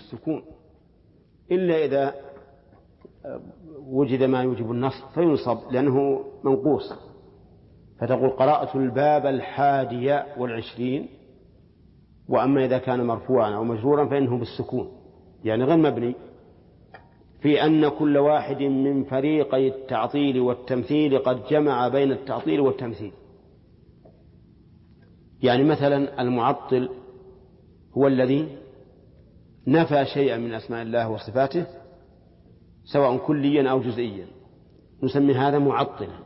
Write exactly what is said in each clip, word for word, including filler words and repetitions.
بالسكون إلا إذا وجد ما يوجب النصب فينصب لأنه منقوص، فتقول قرأت الباب الحادي والعشرين. وأما إذا كان مرفوعا أو مجرورا فإنه بالسكون يعني غير مبني، في أن كل واحد من فريقي التعطيل والتمثيل قد جمع بين التعطيل والتمثيل. يعني مثلا المعطل هو الذي نفى شيئا من أسماء الله وصفاته سواء كليا أو جزئيا، نسمي هذا معطلا.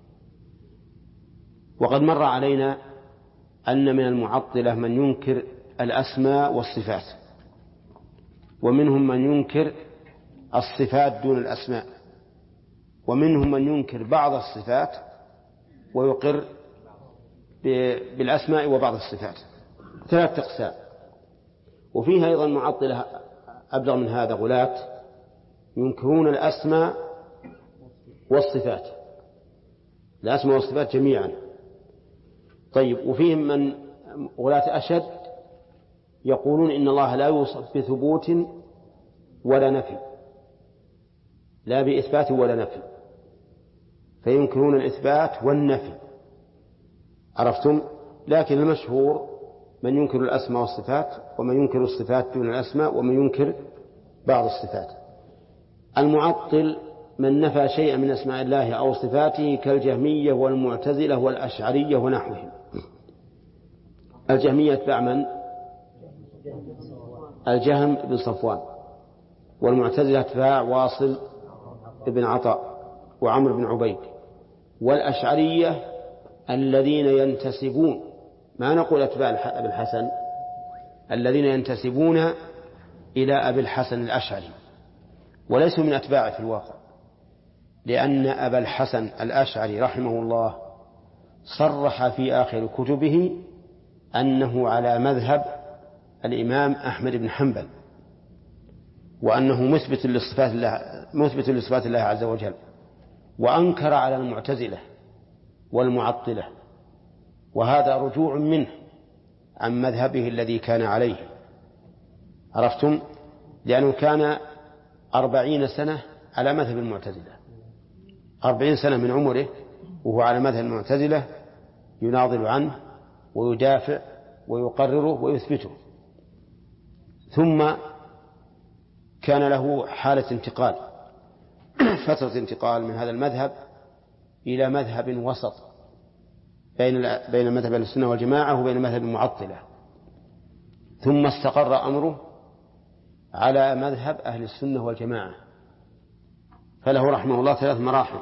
وقد مر علينا أن من المعطلة من ينكر الأسماء والصفات، ومنهم من ينكر الصفات دون الأسماء، ومنهم من ينكر بعض الصفات ويقر بالأسماء وبعض الصفات، ثلاث أقسام. وفيها أيضا معطلة أبلغ من هذا، غلاة ينكرون الأسماء والصفات، الأسماء والصفات جميعا. طيب، وفيهم من غلاة أشد يقولون إن الله لا يوصف بثبوت ولا نفي، لا بإثبات ولا نفي، فينكرون الإثبات والنفي، عرفتم؟ لكن المشهور من ينكر الأسماء والصفات، ومن ينكر الصفات دون الأسماء، ومن ينكر بعض الصفات. المعطل من نفى شيئا من أسماء الله أو صفاته كالجهمية والمعتزلة والأشعرية ونحوهم. الجهمية تبع من؟ الجهم بن صفوان، والمعتزلة تبع واصل بن عطاء وعمر بن عبيد، والأشعرية الذين ينتسبون، ما نقول أتباع أبي الحسن، الذين ينتسبون إلى أبي الحسن الأشعري وليسوا من أتباعه في الواقع، لأن أبا الحسن الأشعري رحمه الله صرح في آخر كتبه أنه على مذهب الإمام أحمد بن حنبل، وأنه مثبت لصفات الله, مثبت لصفات الله عز وجل، وأنكر على المعتزلة والمعطلة، وهذا رجوع منه عن مذهبه الذي كان عليه، عرفتم؟ لأنه كان أربعين سنة على مذهب المعتزلة، أربعين سنة من عمره وهو على مذهب المعتزلة، يناضل عنه ويدافع ويقرره ويثبته. ثم كان له حالة انتقال فترة انتقال من هذا المذهب إلى مذهب وسط بين بين مذهب السنة والجماعة وبين مذهب المعطلة، ثم استقر أمره على مذهب أهل السنة والجماعة، فله رحمه الله ثلاث مراحل.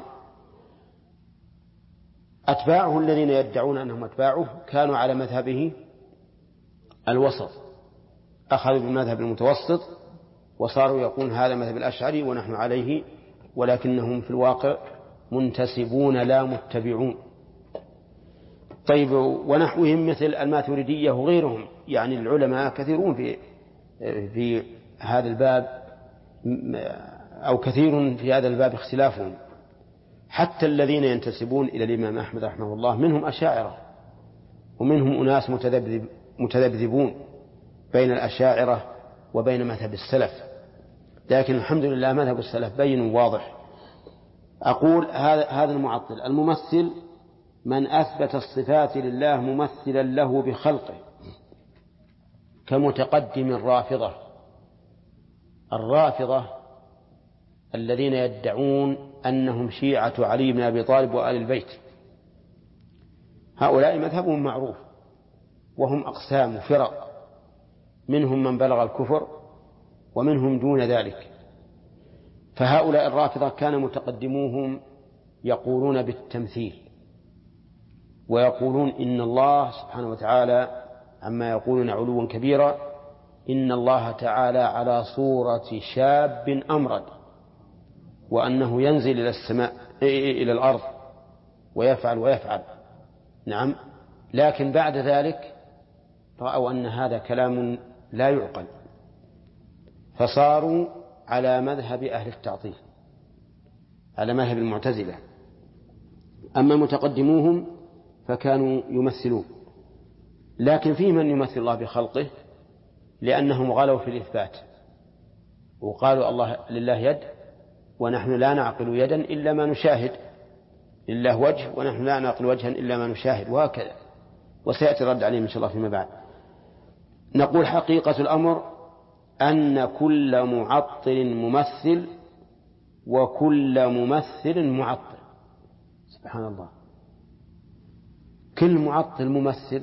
أتباعه الذين يدعون أنهم أتباعه كانوا على مذهبه الوسط، أخذوا بالمذهب المتوسط وصاروا يقول هذا مذهب الأشعري ونحن عليه، ولكنهم في الواقع منتسبون لا متبعون. طيب، ونحوهم مثل الماتريدية وغيرهم، يعني العلماء كثيرون في في هذا الباب، أو كثير في هذا الباب اختلافهم. حتى الذين ينتسبون إلى الإمام أحمد رحمه الله منهم أشاعرة، ومنهم أناس متذبذب متذبذبون بين الأشاعرة وبين مذهب السلف، لكن الحمد لله مذهب السلف بين واضح. أقول هذا هذا المعطل الممثل من أثبت الصفات لله ممثلا له بخلقه، كمتقدم الرافضة. الرافضة الذين يدعون أنهم شيعة علي بن أبي طالب وآل البيت، هؤلاء مذهبهم معروف، وهم أقسام فرق، منهم من بلغ الكفر ومنهم دون ذلك. فهؤلاء الرافضة كان متقدموهم يقولون بالتمثيل، ويقولون إن الله سبحانه وتعالى عما يقولون علوا كبيرا، إن الله تعالى على صورة شاب أمرد، وأنه ينزل إلى السماء إلى الأرض ويفعل ويفعل. نعم، لكن بعد ذلك رأوا أن هذا كلام لا يعقل، فصاروا على مذهب أهل التعطيل، على مذهب المعتزلة. أما متقدموهم فكانوا يمثلون، لكن في من يمثل الله بخلقه لأنهم غلوا في الإثبات، وقالوا الله لله يد ونحن لا نعقل يدا إلا ما نشاهد، لله وجه ونحن لا نعقل وجها إلا ما نشاهد، وهكذا. وسيأتي الرد عليهم إن شاء الله فيما بعد. نقول حقيقة الأمر أن كل معطل ممثل وكل ممثل معطل. سبحان الله، كل معطل ممثل.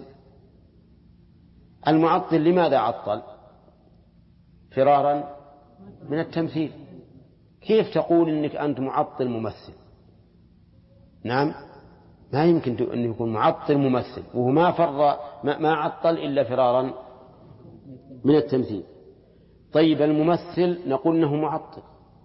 المعطل لماذا عطل؟ فرارا من التمثيل. كيف تقول إنك أنت معطل ممثل؟ نعم، ما يمكن أن يكون معطل ممثل وهو ما فر ما عطل إلا فرارا من التمثيل. طيب الممثل نقول إنه معطل،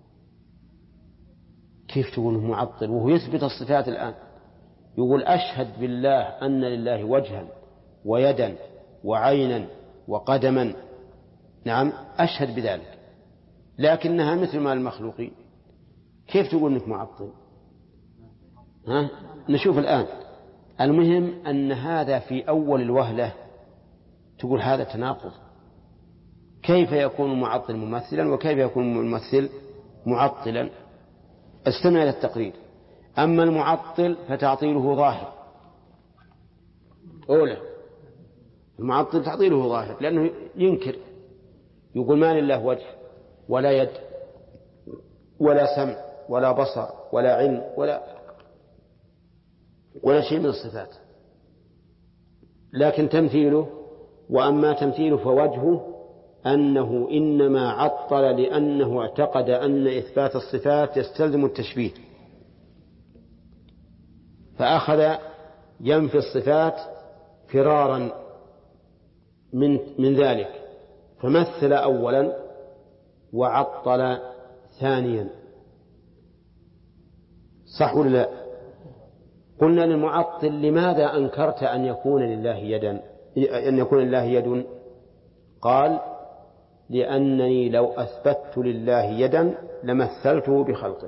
كيف تقول إنه معطل وهو يثبت الصفات الآن؟ يقول أشهد بالله أن لله وجها ويدا وعينا وقدما، نعم أشهد بذلك، لكنها مثل ما المخلوقين. كيف تقول إنك معطل؟ ها؟ نشوف الآن. المهم أن هذا في أول الوهلة تقول هذا تناقض، كيف يكون المعطل ممثلا وكيف يكون الممثل معطلا؟ استمع إلى التقرير. أما المعطل فتعطيله ظاهر. أولا المعطل تعطيله ظاهر لأنه ينكر، يقول ما لله وجه ولا يد ولا سمع ولا بصر ولا علم ولا ولا شيء من الصفات. لكن تمثيله، وأما تمثيله فوجهه أنه إنما عطل لأنه اعتقد أن إثبات الصفات يستلزم التشبيه، فأخذ ينفي الصفات فرارا من من ذلك، فمثل أولا وعطل ثانيا. صح ولا لا؟ قلنا للمعطل لماذا أنكرت أن يكون لله يدا أن يكون لله يد؟ قال لأنني لو أثبت لله يدا لمثلته بخلقه.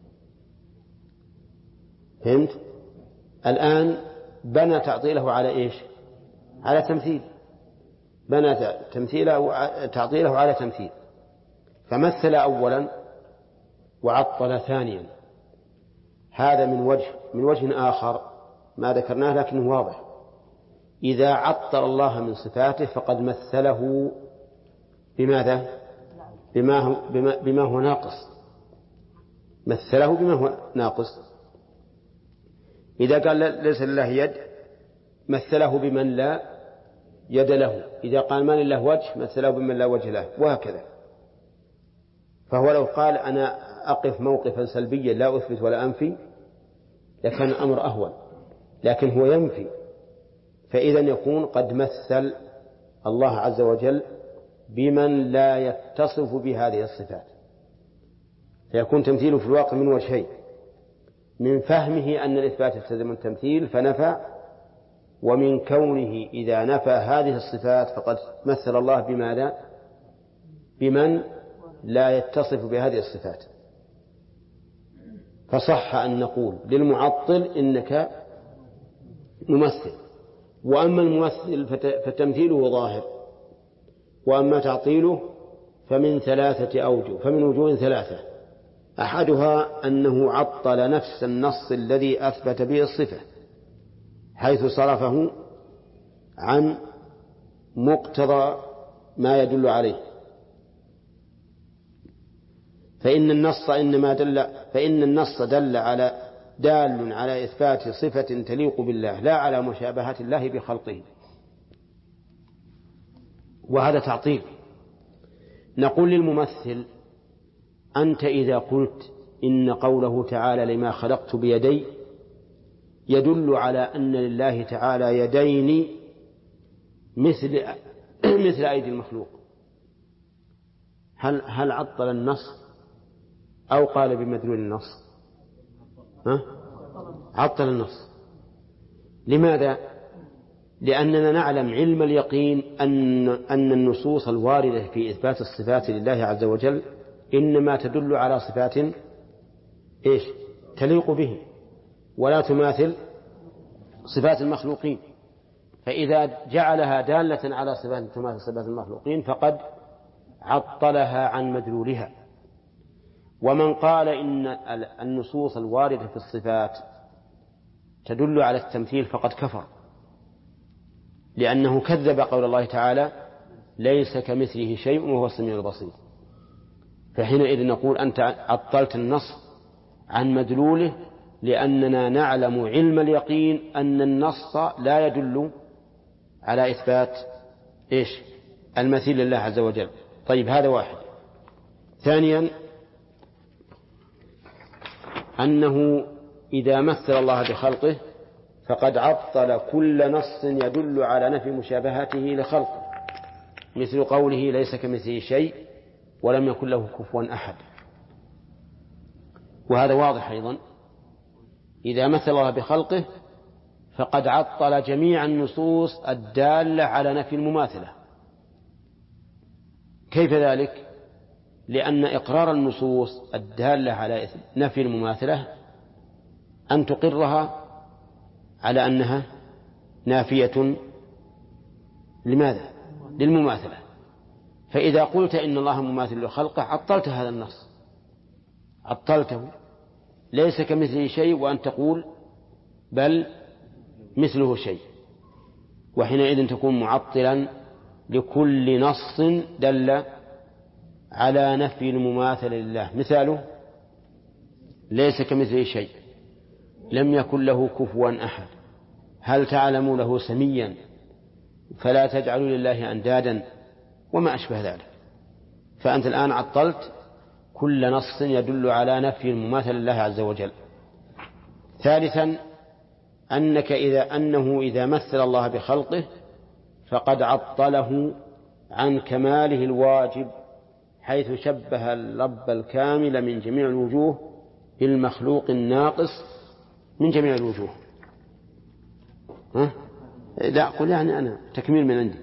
فهمت؟ الآن بنى تعطيله على إيش؟ على تمثيل، بنى تمثيله تعطيله على تمثيل، فمثل أولا وعطل ثانيا. هذا من وجه من وجه آخر ما ذكرناه لكنه واضح. إذا عطل الله من صفاته فقد مثله بماذا؟ بما هو, بما, بما هو ناقص، مثله بما هو ناقص. إذا قال ليس لله يد مثله بمن لا يد له، إذا قال ما لله وجه مثله بمن لا وجه له، وهكذا. فهو لو قال أنا أقف موقفا سلبيا لا أثبت ولا أنفي لكان الأمر أهون، لكن هو ينفي، فإذا يكون قد مثل الله عز وجل بمن لا يتصف بهذه الصفات، فيكون تمثيله في الواقع من وجهين: من فهمه أن الإثبات يستلزم التمثيل فنفى، ومن كونه إذا نفى هذه الصفات فقد مثل الله بماذا؟ بمن لا يتصف بهذه الصفات. فصح أن نقول للمعطل إنك ممثل، وأما الممثل فتمثيله ظاهر، وأما تعطيله فمن ثلاثة أوجه فمن وجوه ثلاثة. أحدها أنه عطل نفس النص الذي أثبت به الصفة حيث صرفه عن مقتضى ما يدل عليه، فإن النص إنما دل فإن النص دل على دال على إثبات صفة تليق بالله لا على مشابهة الله بخلقه، وهذا تعطيل. نقول للممثل: أنت إذا قلت إن قوله تعالى لما خلقت بيدي يدل على أن لله تعالى يدين مثل مثل أيدي المخلوق، هل هل عطل النص أو قال بمدلول النص؟ ها؟ عطل النص. لماذا؟ لأننا نعلم علم اليقين أن أن النصوص الواردة في إثبات الصفات لله عز وجل إنما تدل على صفات إيش؟ تليق به ولا تماثل صفات المخلوقين، فإذا جعلها دالة على صفات تماثل صفات المخلوقين فقد عطلها عن مدلولها. ومن قال إن النصوص الواردة في الصفات تدل على التمثيل فقد كفر، لأنه كذب قول الله تعالى ليس كمثله شيء وهو السميع البصير. فحينئذ نقول أنت عطلت النص عن مدلوله، لأننا نعلم علم اليقين أن النص لا يدل على إثبات إيش؟ المثيل لله عز وجل. طيب هذا واحد. ثانيا أنه إذا مثل الله بخلقه فقد عطل كل نص يدل على نفي مشابهته لخلقه، مثل قوله ليس كمثله شيء ولم يكن له كفوا أحد. وهذا واضح أيضا، إذا مثل الله بخلقه فقد عطل جميع النصوص الدالة على نفي المماثلة. كيف ذلك؟ لأن إقرار النصوص الدالة على نفي المماثلة أن تقرها على أنها نافية لماذا؟ للمماثلة. فإذا قلت إن الله مماثل لخلقه عطلت هذا النص، عطلته، ليس كمثله شيء وأن تقول بل مثله شيء، وحينئذ تكون معطلا لكل نص دل على نفي المماثل لله. مثاله ليس كمثله شيء، لم يكن له كفوا أحد، هل تعلم له سميا، فلا تجعلوا لله أندادا، وما أشبه ذلك. فأنت الآن عطلت كل نص يدل على نفي المماثل لله عز وجل. ثالثا أنك إذا أنه إذا مثل الله بخلقه فقد عطله عن كماله الواجب، حيث شبه الرب الكامل من جميع الوجوه بالمخلوق الناقص من جميع الوجوه. ها؟ لا أقول يعني أنا تكميل من عندي،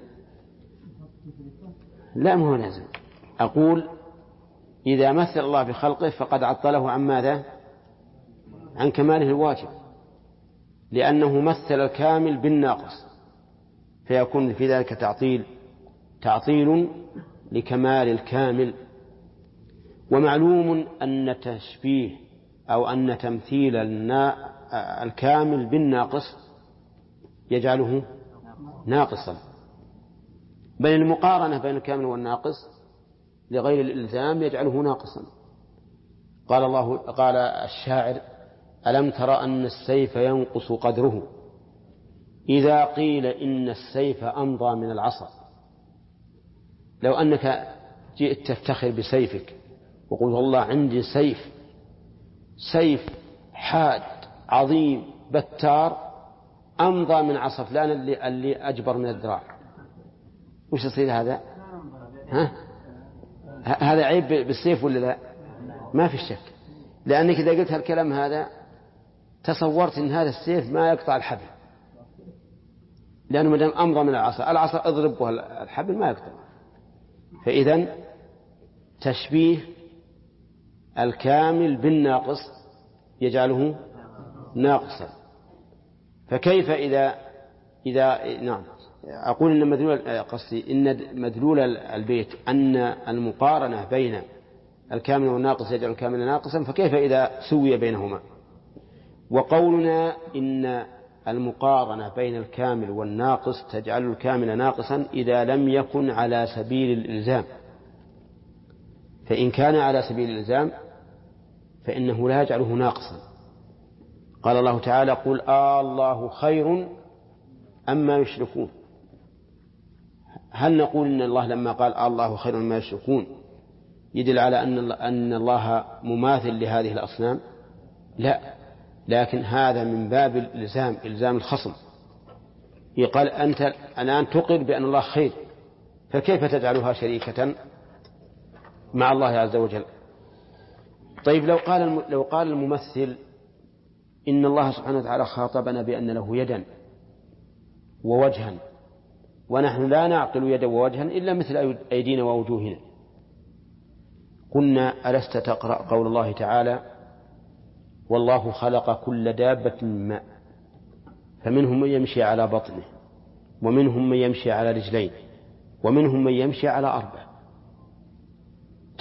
لا ما هو لازم. أقول إذا مثل الله بخلقه فقد عطله عن ماذا؟ عن كماله الواجب، لأنه مثل الكامل بالناقص، فيكون في ذلك تعطيل تعطيل لكمال الكامل. ومعلوم أن تشبيه أو أن تمثيل الكامل بالناقص يجعله ناقصا، بل المقارنة بين الكامل والناقص لغير الإلزام يجعله ناقصا. قال الله قال الشاعر ألم ترى أن السيف ينقص قدره إذا قيل إن السيف أمضى من العصا. لو أنك جئت تفتخر بسيفك وقلت والله عندي سيف سيف حاد عظيم بتار أمضى من عصا فلان اللي, اللي أجبر من الذراع، وش يصير هذا؟ ها؟ هذا عيب بالسيف ولا لا؟ ما في شك، لأنك إذا قلت هالكلام هذا تصورت أن هذا السيف ما يقطع الحبل، لأنه مدام أمضى من العصا، العصا أضربه الحبل ما يقطع. فإذن تشبيه الكامل بالناقص يجعله ناقصا. فكيف إذا إذا نعم أقول إن مدلول قصدي إن مدلول البيت أن المقارنة بين الكامل والناقص يجعل الكامل ناقصا، فكيف إذا سوي بينهما؟ وقولنا إن المقارنة بين الكامل والناقص تجعل الكامل ناقصا إذا لم يكن على سبيل الإلزام، فإن كان على سبيل الإلزام فإنه لا يجعله ناقصا. قال الله تعالى قل آه الله خير أما يشركون. هل نقول إن الله لما قال آه الله خير أما يشركون يدل على أن أن الله مماثل لهذه الأصنام؟ لا، لكن هذا من باب الإلزام، إلزام الخصم. يقال أنت الآن تقر بأن الله خير، فكيف تجعلها شريكة مع الله عز وجل؟ طيب لو قال لو قال الممثل إن الله سبحانه وتعالى خاطبنا بأن له يدا ووجها، ونحن لا نعقل يدا ووجها إلا مثل أيدينا ووجوهنا، قلنا ألست تقرأ قول الله تعالى والله خلق كل دابة من ماء فمنهم من يمشي على بطنه ومنهم من يمشي على رجلين ومنهم من يمشي على أربع.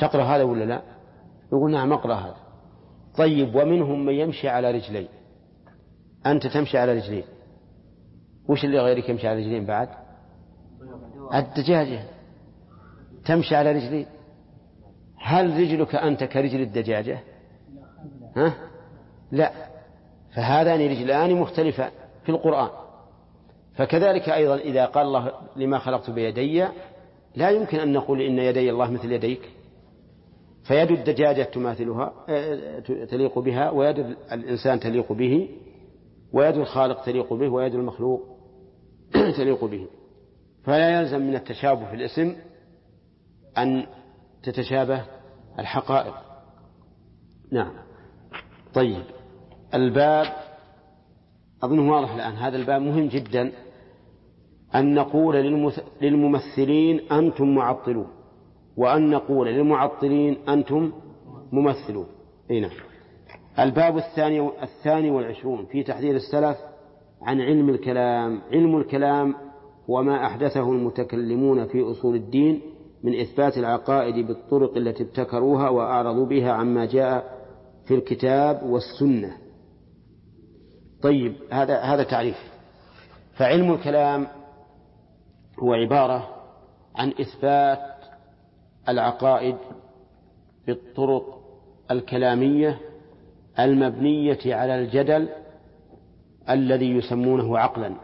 تقرأ هذا ولا لا؟ يقول نعم أقرأ هذا. طيب ومنهم من يمشي على رجلين، أنت تمشي على رجلين، وش اللي غيرك يمشي على رجلين بعد؟ الدجاجة تمشي على رجلين. هل رجلك أنت كرجل الدجاجة؟ ها؟ لا، فهذان رجلان مختلفان في القرآن. فكذلك أيضا إذا قال الله لما خلقت بيدي، لا يمكن أن نقول إن يدي الله مثل يديك، فيد الدجاجة تماثلها تليق بها، ويد الإنسان تليق به، ويد الخالق تليق به، ويد المخلوق تليق به. فلا يلزم من التشابه في الاسم أن تتشابه الحقائق. نعم. طيب الباب أظنه واضح الآن. هذا الباب مهم جدا، أن نقول للممثلين أنتم معطلون، وأن نقول للمعطلين أنتم ممثلون. نعم. الباب الثاني الثاني والعشرون في تحذير السلف عن علم الكلام. علم الكلام وما أحدثه المتكلمون في أصول الدين من إثبات العقائد بالطرق التي ابتكروها وأعرضوا بها عما جاء في الكتاب والسنة. طيب هذا هذا تعريف. فعلم الكلام هو عبارة عن إثبات العقائد بالطرق الكلامية المبنية على الجدل الذي يسمونه عقلا.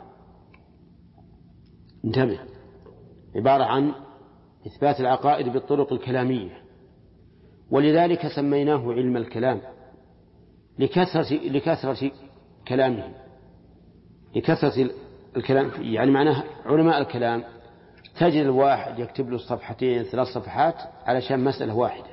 انتبه، عبارة عن إثبات العقائد بالطرق الكلامية، ولذلك سميناه علم الكلام لكثرة لكثرة كلامه، لكثرة الكلام. يعني معناه علماء الكلام تجد الواحد يكتب له صفحتين ثلاث صفحات علشان مسألة واحدة،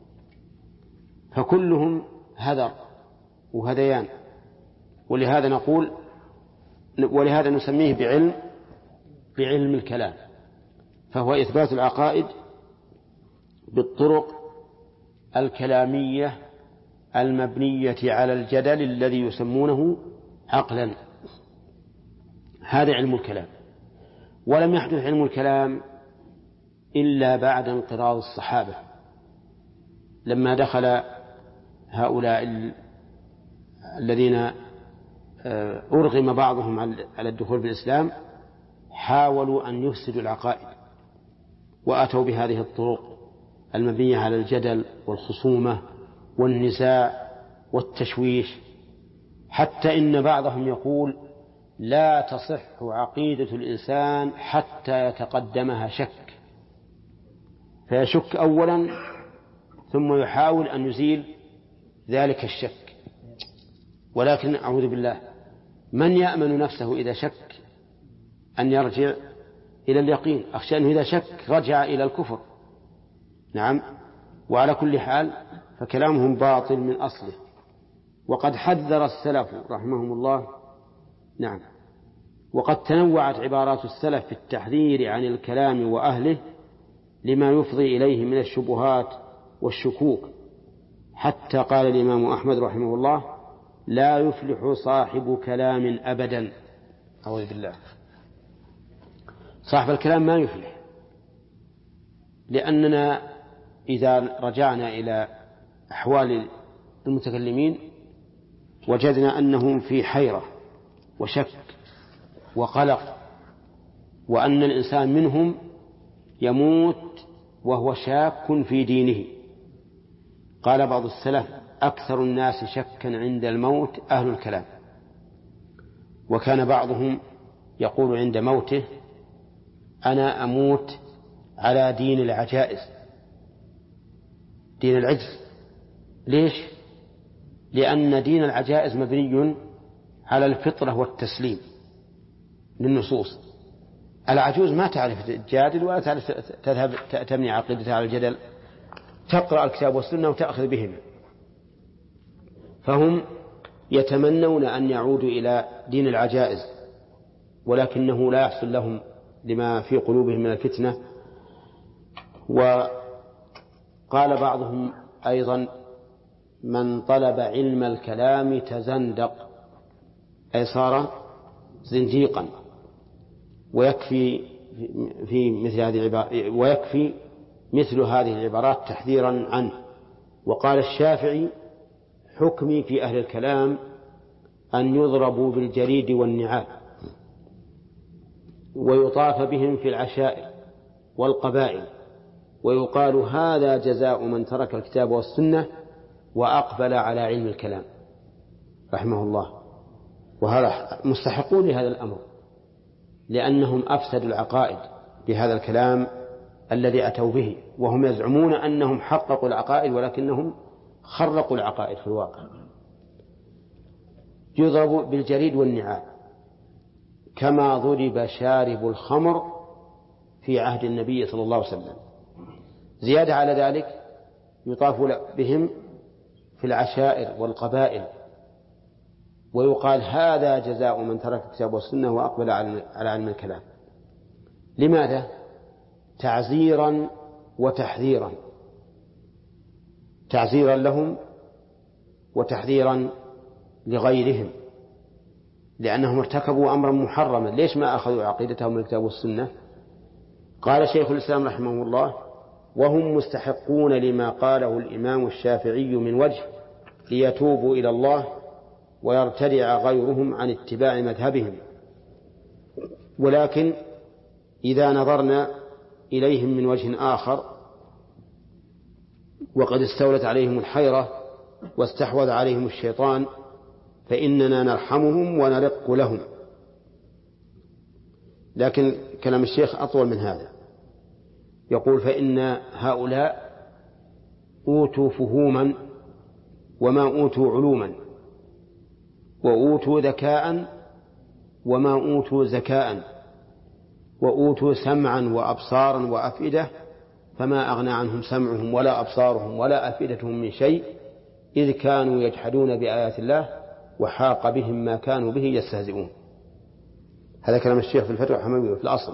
فكلهم هذر وهذيان. ولهذا نقول ولهذا نسميه بعلم بعلم الكلام، فهو إثبات العقائد بالطرق الكلامية المبنية على الجدل الذي يسمونه عقلا. هذا علم الكلام. ولم يحدث علم الكلام إلا بعد انقراض الصحابة، لما دخل هؤلاء الذين أرغم بعضهم على الدخول بالإسلام حاولوا أن يفسدوا العقائد، وأتوا بهذه الطرق المبنية على الجدل والخصومة والنزاع والتشويش، حتى إن بعضهم يقول لا تصح عقيدة الإنسان حتى يتقدمها شك، فيشك أولا ثم يحاول أن يزيل ذلك الشك. ولكن أعوذ بالله، من يأمن نفسه إذا شك أن يرجع إلى اليقين؟ أخشى أنه إذا شك رجع إلى الكفر. نعم. وعلى كل حال فكلامهم باطل من أصله، وقد حذر السلف رحمهم الله. نعم. وقد تنوعت عبارات السلف في التحذير عن الكلام وأهله لما يفضي إليه من الشبهات والشكوك، حتى قال الإمام أحمد رحمه الله لا يفلح صاحب كلام أبدا. أعوذ بالله، صاحب الكلام ما يفلح، لأننا إذا رجعنا إلى أحوال المتكلمين وجدنا أنهم في حيرة وشك وقلق، وأن الإنسان منهم يموت وهو شاك في دينه. قال بعض السلف أكثر الناس شكا عند الموت أهل الكلام. وكان بعضهم يقول عند موته أنا أموت على دين العجائز، دين العجز. ليش؟ لأن دين العجائز مبني على الفطرة والتسليم للنصوص. العجوز ما تعرف تجادل ولا تعرف تذهب تبني عقيدتها على الجدل، تقرأ الكتاب والسنة وتأخذ بهم. فهم يتمنون أن يعودوا إلى دين العجائز، ولكنه لا يحصل لهم لما في قلوبهم من الفتنة. وقال بعضهم أيضا من طلب علم الكلام تزندق، أي صار زنديقا. ويكفي في مثل هذه العبارة ويكفي مثل هذه العبارات تحذيرا عنه. وقال الشافعي: حكمي في أهل الكلام أن يضربوا بالجريد والنعال ويطاف بهم في العشائر والقبائل ويقال هذا جزاء من ترك الكتاب والسنة وأقبل على علم الكلام رحمه الله. وهذا مستحقون لهذا الأمر، لأنهم أفسدوا العقائد بهذا الكلام الذي أتوا به، وهم يزعمون أنهم حققوا العقائد ولكنهم خرقوا العقائد في الواقع. يضرب بالجريد والنعال كما ضرب شارب الخمر في عهد النبي صلى الله عليه وسلم. زيادة على ذلك يطاف بهم في العشائر والقبائل ويقال هذا جزاء من ترك الكتاب والسنة وأقبل على علم الكلام. لماذا؟ تعزيرا وتحذيرا، تعزيرا لهم وتحذيرا لغيرهم، لأنهم ارتكبوا أمرا محرما. ليش ما أخذوا عقيدتهم من الكتاب والسنة؟ قال شيخ الإسلام رحمه الله: وهم مستحقون لما قاله الإمام الشافعي من وجه ليتوبوا إلى الله ويرتدع غيرهم عن اتباع مذهبهم. ولكن إذا نظرنا إليهم من وجه آخر وقد استولت عليهم الحيرة واستحوذ عليهم الشيطان فإننا نرحمهم ونرق لهم. لكن كلام الشيخ أطول من هذا، يقول: فإن هؤلاء أوتوا فهوما وما أوتوا علوما، وأوتوا ذكاء وما أوتوا زكاء، وأوتوا سمعا وأبصارا وأفئدة فما أغنى عنهم سمعهم ولا أبصارهم ولا أفئدتهم من شيء إذ كانوا يجحدون بآيات الله وحاق بهم ما كانوا به يستهزئون. هذا كلام الشيخ في الفتوى الحموية في الأصل،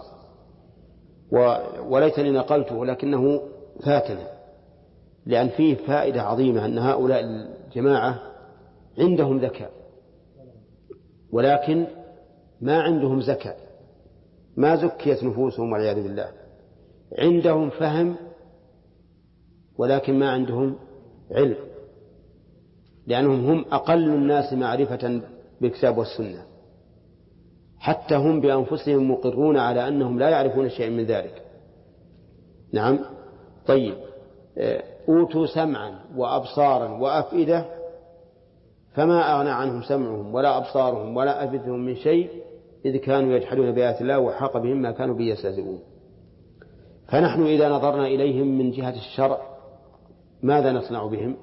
وليتني نقلته لكنه فاتنا، لأن فيه فائدة عظيمة أن هؤلاء الجماعة عندهم ذكاء ولكن ما عندهم زكاة، ما زكيت نفوسهم والعياذ بالله. عندهم فهم ولكن ما عندهم علم، لأنهم هم أقل الناس معرفة بالكتاب والسنة، حتى هم بأنفسهم مقرون على أنهم لا يعرفون شيئا من ذلك. نعم. طيب، أوتوا سمعا وأبصارا وأفئدة فما أغنى عنهم سمعهم ولا أبصارهم ولا أفئدتهم من شيء إذ كانوا يجحدون بآيات الله وحاق بهم ما كانوا به يستهزئون. فنحن إذا نظرنا إليهم من جهة الشرع ماذا نصنع بهم؟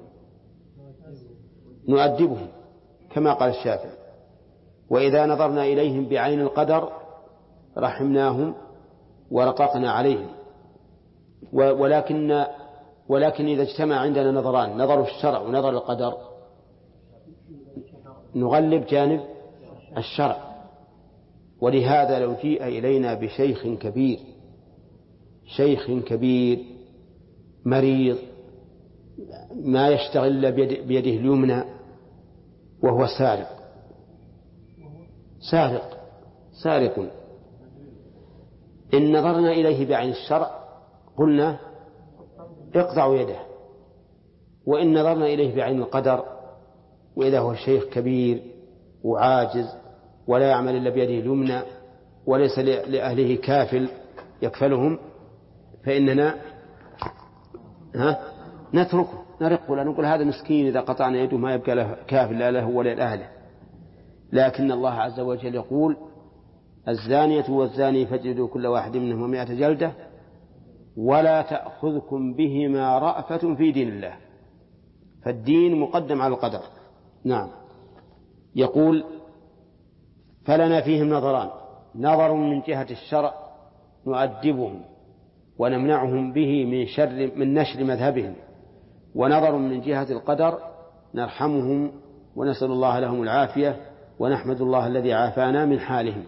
نؤدبهم كما قال الشافعي. وإذا نظرنا إليهم بعين القدر رحمناهم ورققنا عليهم. ولكن ولكن إذا اجتمع عندنا نظران، نظر الشرع ونظر القدر، نغلب جانب الشرع. ولهذا لو جيء إلينا بشيخ كبير، شيخ كبير مريض ما يشتغل بيده اليمنى وهو سارق سارق سارق إن نظرنا إليه بعين الشرع قلنا اقطعوا يده، وإن نظرنا إليه بعين القدر وإذا هو شيخ كبير وعاجز ولا يعمل إلا بيده اليمنى وليس لأهله كافل يكفلهم فإننا ها نتركه نرقه، لا نقول هذا مسكين إذا قطعنا يده ما يبقى له كافل لا له ولا لأهله. لكن الله عز وجل يقول: الزانية والزاني فاجلدوا كل واحد منهما مئة جلدة ولا تأخذكم بهما رأفة في دين الله. فالدين مقدم على القدر. نعم. يقول: فلنا فيهم نظران: نظر من جهة الشرع نؤدبهم ونمنعهم به من شر من نشر مذهبهم، ونظر من جهة القدر نرحمهم ونسأل الله لهم العافية ونحمد الله الذي عافانا من حالهم.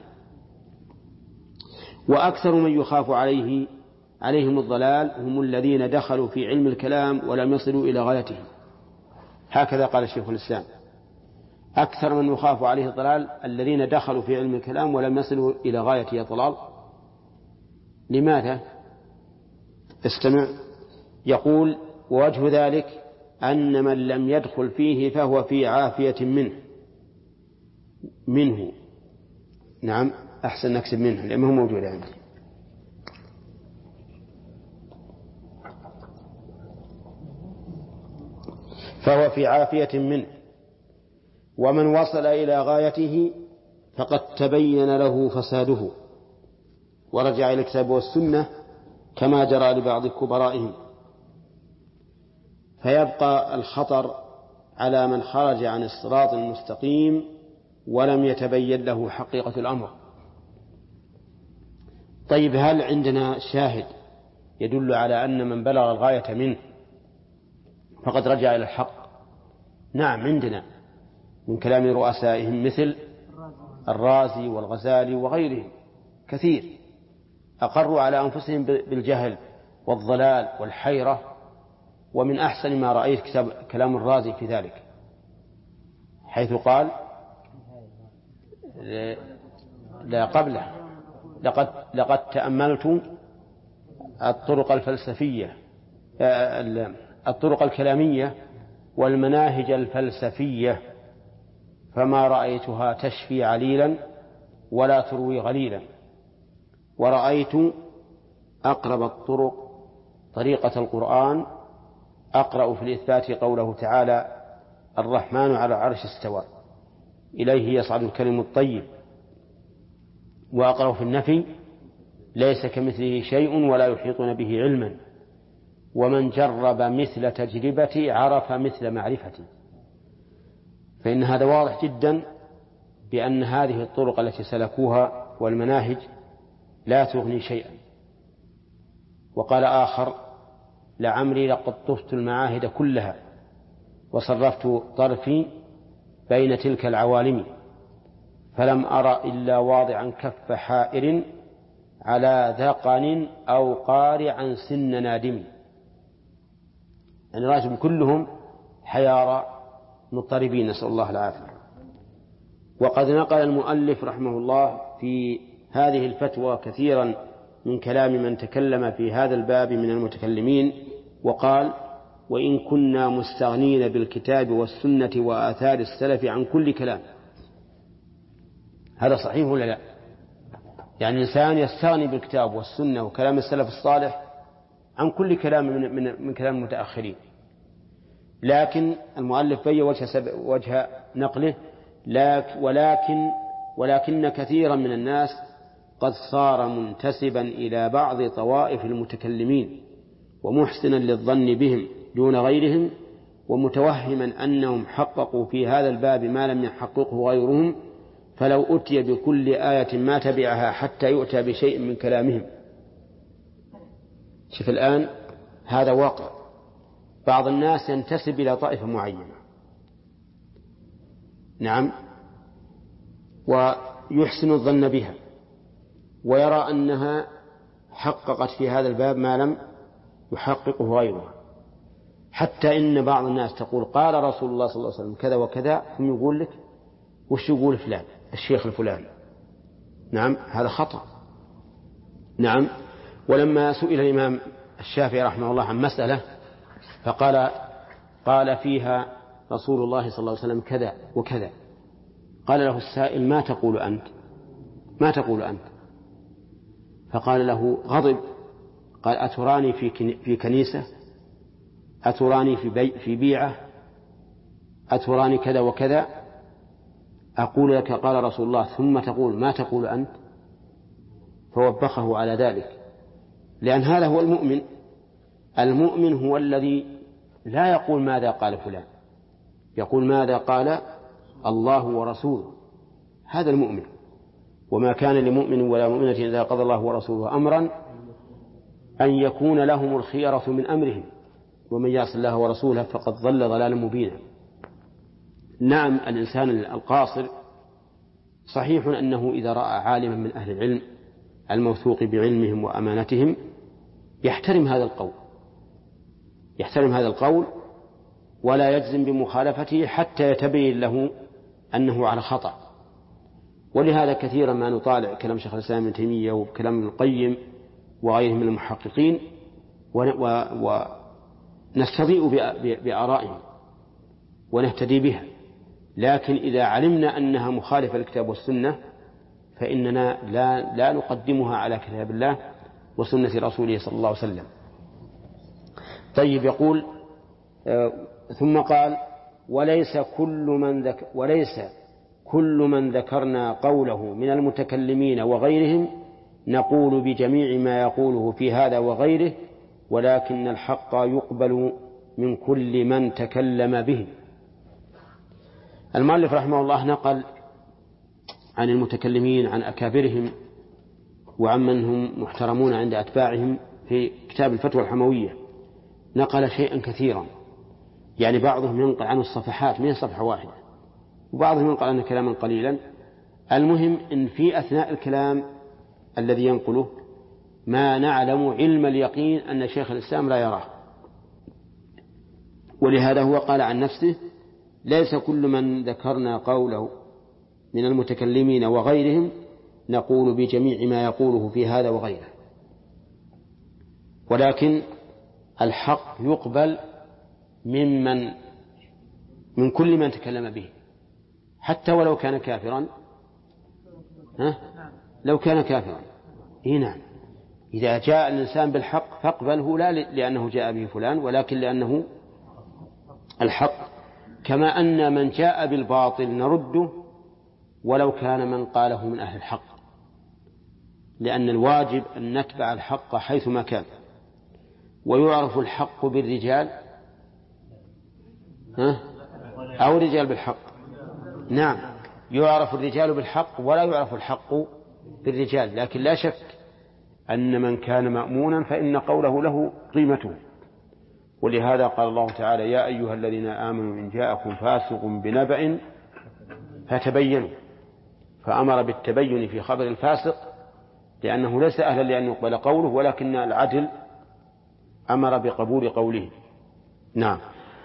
وأكثر من يخاف عليه عليهم الضلال هم الذين دخلوا في علم الكلام ولم يصلوا إلى غايته. هكذا قال الشيخ الإسلام: أكثر من يخاف عليه الضلال الذين دخلوا في علم الكلام ولم يصلوا إلى غاية الضلال. لماذا؟ استمع: يقول: ووجه ذلك أن من لم يدخل فيه فهو في عافية منه منه نعم، أحسن نكسب منه لأنه موجود عندي. فهو في عافية منه. ومن وصل إلى غايته فقد تبين له فساده ورجع إلى الكتاب والسنة كما جرى لبعض كبرائهم، فيبقى الخطر على من خرج عن الصراط المستقيم ولم يتبين له حقيقة الأمر. طيب، هل عندنا شاهد يدل على أن من بلغ الغاية منه فقد رجع إلى الحق؟ نعم، عندنا من كلام رؤسائهم مثل الرازي والغزالي وغيرهم كثير أقروا على أنفسهم بالجهل والضلال والحيرة. ومن أحسن ما رأيت كتاب كلام الرازي في ذلك، حيث قال لا قبله: لقد, لقد تأملت الطرق الفلسفية الطرق الكلامية والمناهج الفلسفية فما رأيتها تشفي عليلا ولا تروي غليلا، ورأيت أقرب الطرق طريقة القرآن أقرأ في الإثبات قوله تعالى: الرحمن على العرش استوى إليه يصعد الكلم الطيب، وأقرأ في النفي: ليس كمثله شيء ولا يحيطون به علما، ومن جرب مثل تجربتي عرف مثل معرفتي. فإن هذا واضح جدا بأن هذه الطرق التي سلكوها والمناهج لا تغني شيئا. وقال آخر: لعمري لقد طفت المعاهد كلها وصرفت طرفي بين تلك العوالم، فلم أرى إلا واضعا كف حائر على ذقن أو قارعا سن نادم. يعني راجم كلهم حيارى مضطربين، نسأل الله العافية. وقد نقل المؤلف رحمه الله في هذه الفتوى كثيرا من كلام من تكلم في هذا الباب من المتكلمين، وقال: وإن كنا مستغنين بالكتاب والسنة وآثار السلف عن كل كلام. هذا صحيح ولا لا؟ يعني الإنسان يستغني بالكتاب والسنة وكلام السلف الصالح عن كل كلام من, من, من كلام المتأخرين. لكن المؤلف بين وجه, وجه نقله: ولكن ولكن كثيرا من الناس قد صار منتسبا إلى بعض طوائف المتكلمين ومحسنا للظن بهم دون غيرهم، ومتوهما أنهم حققوا في هذا الباب ما لم يحققه غيرهم، فلو أتي بكل آية ما تبعها حتى يؤتى بشيء من كلامهم. شوف الآن هذا واقع. بعض الناس ينتسب إلى طائفة معينة، نعم، ويحسن الظن بها ويرى أنها حققت في هذا الباب ما لم يحققه غيرها، حتى إن بعض الناس تقول: قال رسول الله صلى الله عليه وسلم كذا وكذا، ثم يقول لك: وش يقول فلان الشيخ الفلاني؟ نعم، هذا خطأ. نعم. ولما سئل الإمام الشافعي رحمه الله عن مسألة فقال قال فيها رسول الله صلى الله عليه وسلم كذا وكذا، قال له السائل: ما تقول أنت؟ ما تقول أنت؟ فقال له غضب، قال: أتراني في في كنيسة؟ أتراني في بي في بيعة؟ أتراني كذا وكذا؟ أقول لك قال رسول الله ثم تقول ما تقول أنت؟ فوبخه على ذلك، لأن هذا هو المؤمن. المؤمن هو الذي لا يقول ماذا قال فلان، يقول ماذا قال الله ورسوله. هذا المؤمن. وما كان لمؤمن ولا مؤمنة إذا قضى الله ورسوله أمرا أن يكون لهم الخيرة من أمرهم ومن يعص الله ورسوله فقد ضل ضلالا مبينا. نعم، الإنسان القاصر صحيح أنه إذا رأى عالما من أهل العلم الموثوق بعلمهم وأمانتهم يحترم هذا القول يحترم هذا القول ولا يجزم بمخالفته حتى يتبين له أنه على خطأ. ولهذا كثيرا ما نطالع كلام شيخ الإسلام ابن تيمية وكلام ابن القيم وغيرهم من المحققين نستضيء بآرائهم ونهتدي بها، لكن إذا علمنا أنها مخالفة للكتاب والسنة فإننا لا, لا نقدمها على كتاب الله وسنة رسوله صلى الله عليه وسلم. طيب، يقول آه ثم قال وليس كل من ذك وليس كل من ذكرنا قوله من المتكلمين وغيرهم نقول بجميع ما يقوله في هذا وغيره، ولكن الحق يقبل من كل من تكلم به. المؤلف رحمه الله نقل عن المتكلمين عن أكابرهم وعمن هم محترمون عند أتباعهم في كتاب الفتوى الحموية، نقل شيئا كثيرا، يعني بعضهم ينقل عنه الصفحات من صفحة واحدة، وبعضهم ينقل عنه كلاما قليلا. المهم إن في أثناء الكلام الذي ينقله ما نعلم علم اليقين أن شيخ الإسلام لا يراه، ولهذا هو قال عن نفسه ليس كل من ذكرنا قوله من المتكلمين وغيرهم نقول بجميع ما يقوله في هذا وغيره، ولكن الحق يقبل ممن من كل من تكلم به، حتى ولو كان كافرا. ها؟ لو كان كافرا إيه نعم، إذا جاء الإنسان بالحق فاقبله، لا لأنه جاء به فلان ولكن لأنه الحق، كما أن من جاء بالباطل نرده ولو كان من قاله من أهل الحق، لأن الواجب أن نتبع الحق حيثما كان. ويعرف الحق بالرجال ها؟ أو الرجال بالحق؟ نعم، يعرف الرجال بالحق ولا يعرف الحق بالرجال، لكن لا شك أن من كان مأمونا فإن قوله له قيمته. ولهذا قال الله تعالى يا أيها الذين آمنوا إن جاءكم فاسق بنبأ فتبينوا، فأمر بالتبين في خبر الفاسق لأنه ليس أهلا لأن يقبل قوله، ولكن العدل أمر بقبول قوله. نعم.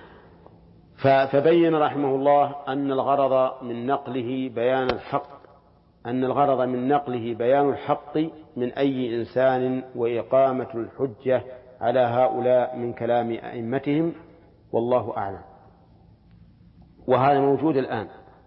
فبين رحمه الله أن الغرض من نقله بيان الحق أن الغرض من نقله بيان الحق من أي إنسان وإقامة الحجة على هؤلاء من كلام أئمتهم، والله أعلم. وهذا موجود الآن.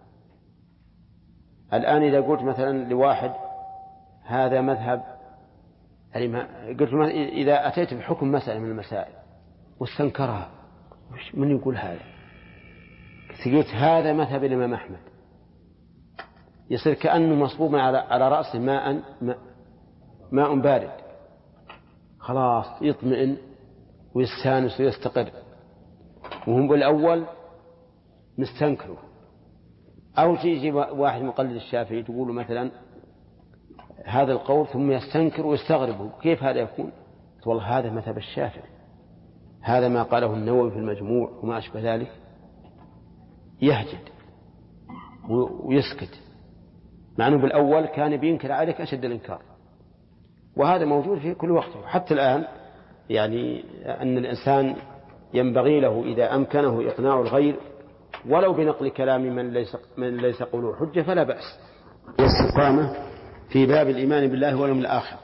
الآن إذا قلت مثلا لواحد هذا مذهب، قلت إذا أتيت بحكم مسألة من المسائل واستنكرها، من يقول هذا؟ قلت هذا مذهب الإمام أحمد، يصير كأنه مصبوب على رأسه ماء ماء بارد، خلاص يطمئن ويستانس ويستقر، وهم بالأول مستنكره. أو يجي واحد مقلد الشافعي تقول مثلا هذا القول ثم يستنكر ويستغربه، كيف هذا يكون؟ والله هذا مذهب الشافعي، هذا ما قاله النووي في المجموع وما أشبه ذلك، يهجد ويسكت، مع أنه بالأول كان بينكر عليك أشد الإنكار. وهذا موجود في كل وقت حتى الآن، يعني أن الإنسان ينبغي له إذا أمكنه إقناع الغير ولو بنقل كلام من ليس, من ليس قوله حجة فلا بأس. والاستقامة في باب الإيمان بالله واليوم الآخر.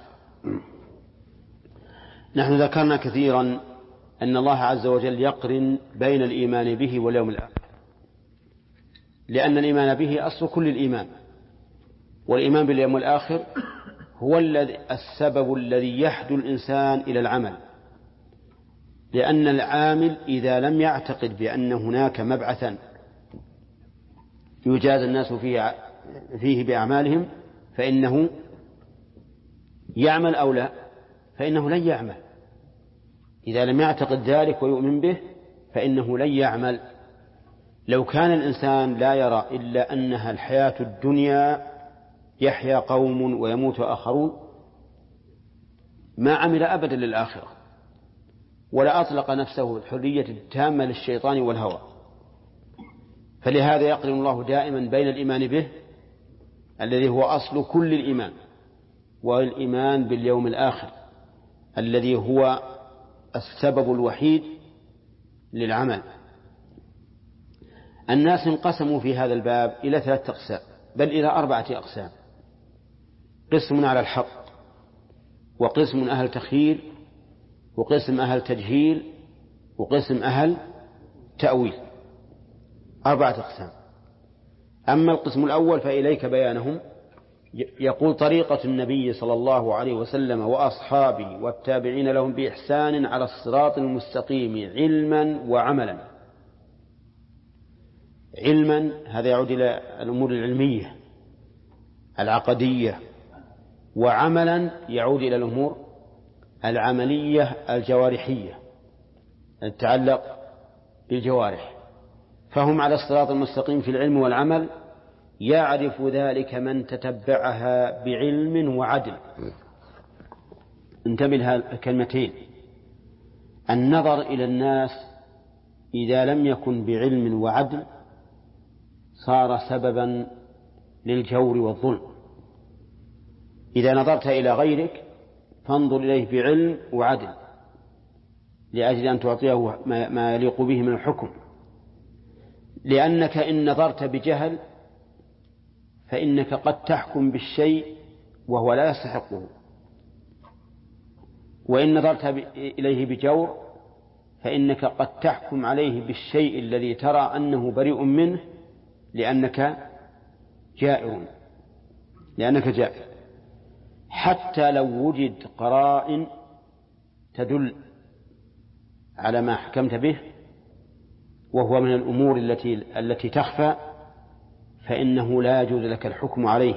نحن ذكرنا كثيرا أن الله عز وجل يقرن بين الإيمان به واليوم الآخر، لأن الإيمان به أصل كل الإيمان، والإيمان باليوم الآخر هو السبب الذي يحدو الإنسان إلى العمل، لأن العامل إذا لم يعتقد بأن هناك مبعثا يجازى الناس فيه, فيه بأعمالهم فإنه يعمل أو لا، فإنه لن يعمل. إذا لم يعتقد ذلك ويؤمن به فإنه لن يعمل. لو كان الإنسان لا يرى إلا أنها الحياة الدنيا يحيا قوم ويموت آخرون ما عمل أبدا للآخرة، ولا أطلق نفسه الحرية التامة للشيطان والهوى. فلهذا يقرن الله دائما بين الإيمان به الذي هو أصل كل الإيمان والإيمان باليوم الآخر الذي هو السبب الوحيد للعمل. الناس انقسموا في هذا الباب إلى ثلاثة أقسام، بل إلى أربعة أقسام: قسم على الحق، وقسم أهل تخيير، وقسم أهل تجهيل، وقسم أهل تأويل، أربعة أقسام. أما القسم الأول فإليك بيانهم. يقول: طريقة النبي صلى الله عليه وسلم وأصحابه والتابعين لهم بإحسان على الصراط المستقيم علما وعملا. علما هذا يعود إلى الأمور العلمية العقدية، وعملا يعود إلى الأمور العملية الجوارحية تتعلق بالجوارح. فهم على الصراط المستقيم في العلم والعمل، يعرف ذلك من تتبعها بعلم وعدل. انتبه لها الكلمتين: النظر إلى الناس إذا لم يكن بعلم وعدل صار سببا للجور والظلم. إذا نظرت إلى غيرك فانظر إليه بعلم وعدل لأجل أن تعطيه ما يليق به من الحكم، لأنك إن نظرت بجهل فإنك قد تحكم بالشيء وهو لا يستحقه، وإن نظرت إليه بجور فإنك قد تحكم عليه بالشيء الذي ترى أنه بريء منه لأنك جائر لأنك جائر حتى لو وجد قرائن تدل على ما حكمت به وهو من الأمور التي التي تخفى فإنه لا يجوز لك الحكم عليه.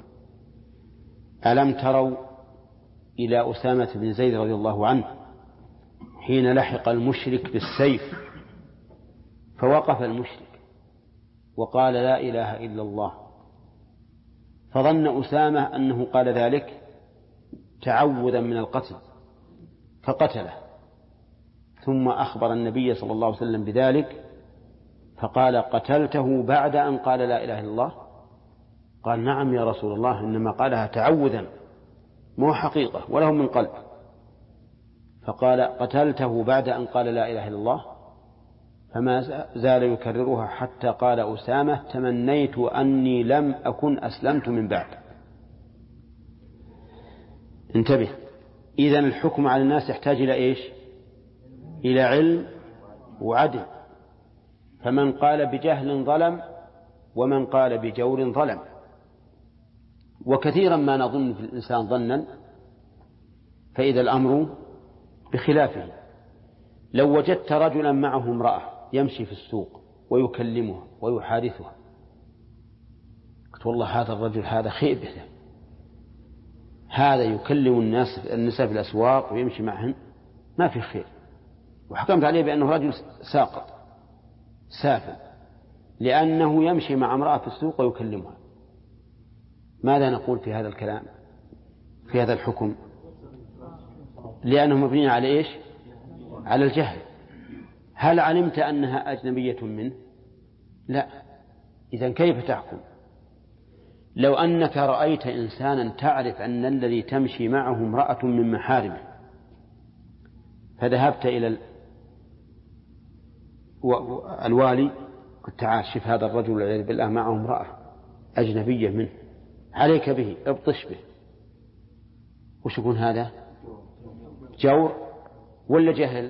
ألم تروا إلى أسامة بن زيد رضي الله عنه حين لحق المشرك بالسيف فوقف المشرك وقال: لا إله إلا الله، فظن أسامة أنه قال ذلك تعوذا من القتل فقتله، ثم أخبر النبي صلى الله عليه وسلم بذلك فقال: قتلته بعد أن قال لا إله إلا الله؟ قال: نعم يا رسول الله، إنما قالها تعوذا مو حقيقة وله من قلب. فقال: قتلته بعد أن قال لا إله إلا الله؟ فما زال يكررها حتى قال أسامة: تمنيت أني لم أكن أسلمت من بعد. انتبه، إذن الحكم على الناس يحتاج إلى إيش؟ إلى علم وعدل. فمن قال بجهل ظلم ومن قال بجور ظلم. وكثيرا ما نظن في الإنسان ظنا فإذا الأمر بخلافه. لو وجدت رجلا معه امرأة يمشي في السوق ويكلمها ويحادثها، قلت: والله هذا الرجل هذا خيبة، هذا يكلم الناس النساء في الأسواق ويمشي معهن ما في خير، وحكمت عليه بأنه رجل ساقط سافل لأنه يمشي مع امرأة في السوق ويكلمها. ماذا نقول في هذا الكلام في هذا الحكم؟ لأنه مبني على إيش؟ على الجهل. هل علمت أنها أجنبية منه؟ لا. إذن كيف تحكم؟ لو أنك رأيت إنسانا تعرف أن الذي تمشي معه امرأة من محارمه فذهبت إلى الوالي قلت: تعال شوف هذا الرجل والعياذ بالله معه امرأة أجنبية منه، عليك به، ابطش به. وش يكون هذا؟ جور ولا جهل؟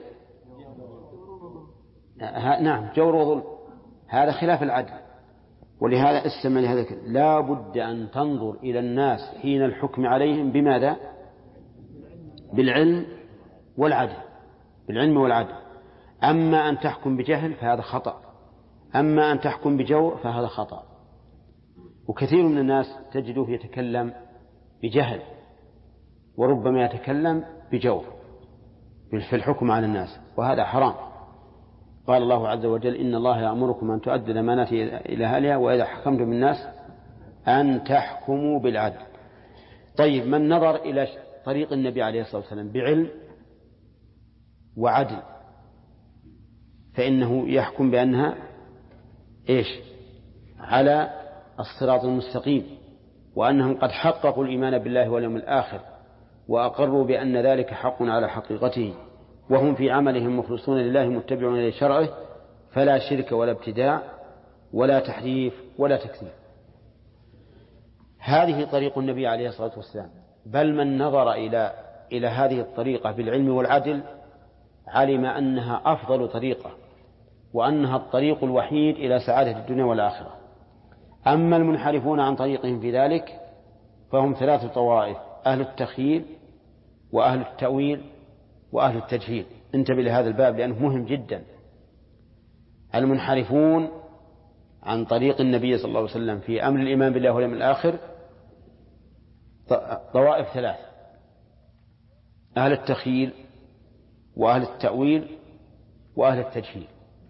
نعم، جور وظلم، هذا خلاف العدل. ولهذا استمع لهذا لا بد أن تنظر إلى الناس حين الحكم عليهم بماذا؟ بالعلم والعدل، بالعلم والعدل. أما أن تحكم بجهل فهذا خطأ، أما أن تحكم بجور فهذا خطأ. وكثير من الناس تجده يتكلم بجهل وربما يتكلم بجور في الحكم على الناس، وهذا حرام. قال الله عز وجل: إن الله يأمركم أن تؤدوا الأمانات إلى أهلها وإذا حكمتم بالناس أن تحكموا بالعدل. طيب، من نظر إلى طريق النبي عليه الصلاة والسلام بعلم وعدل فإنه يحكم بأنها إيش؟ على الصراط المستقيم، وأنهم قد حققوا الإيمان بالله واليوم الآخر وأقروا بأن ذلك حق على حقيقته، وهم في عملهم مخلصون لله متبعون لشرعه، فلا شرك ولا ابتداع ولا تحريف ولا تكذيب. هذه طريق النبي عليه الصلاة والسلام. بل من نظر إلى إلى هذه الطريقة بالعلم والعدل علم أنها أفضل طريقة وأنها الطريق الوحيد إلى سعادة الدنيا والآخرة. أما المنحرفون عن طريقهم في ذلك فهم ثلاث طوائف: أهل التخييل وأهل التأويل وأهل التجهيل. انتبه لهذا الباب لأنه مهم جدا. المنحرفون عن طريق النبي صلى الله عليه وسلم في أمر الإيمان بالله واليوم الآخر طوائف ثلاث: أهل التخييل وأهل التأويل وأهل التجهيل.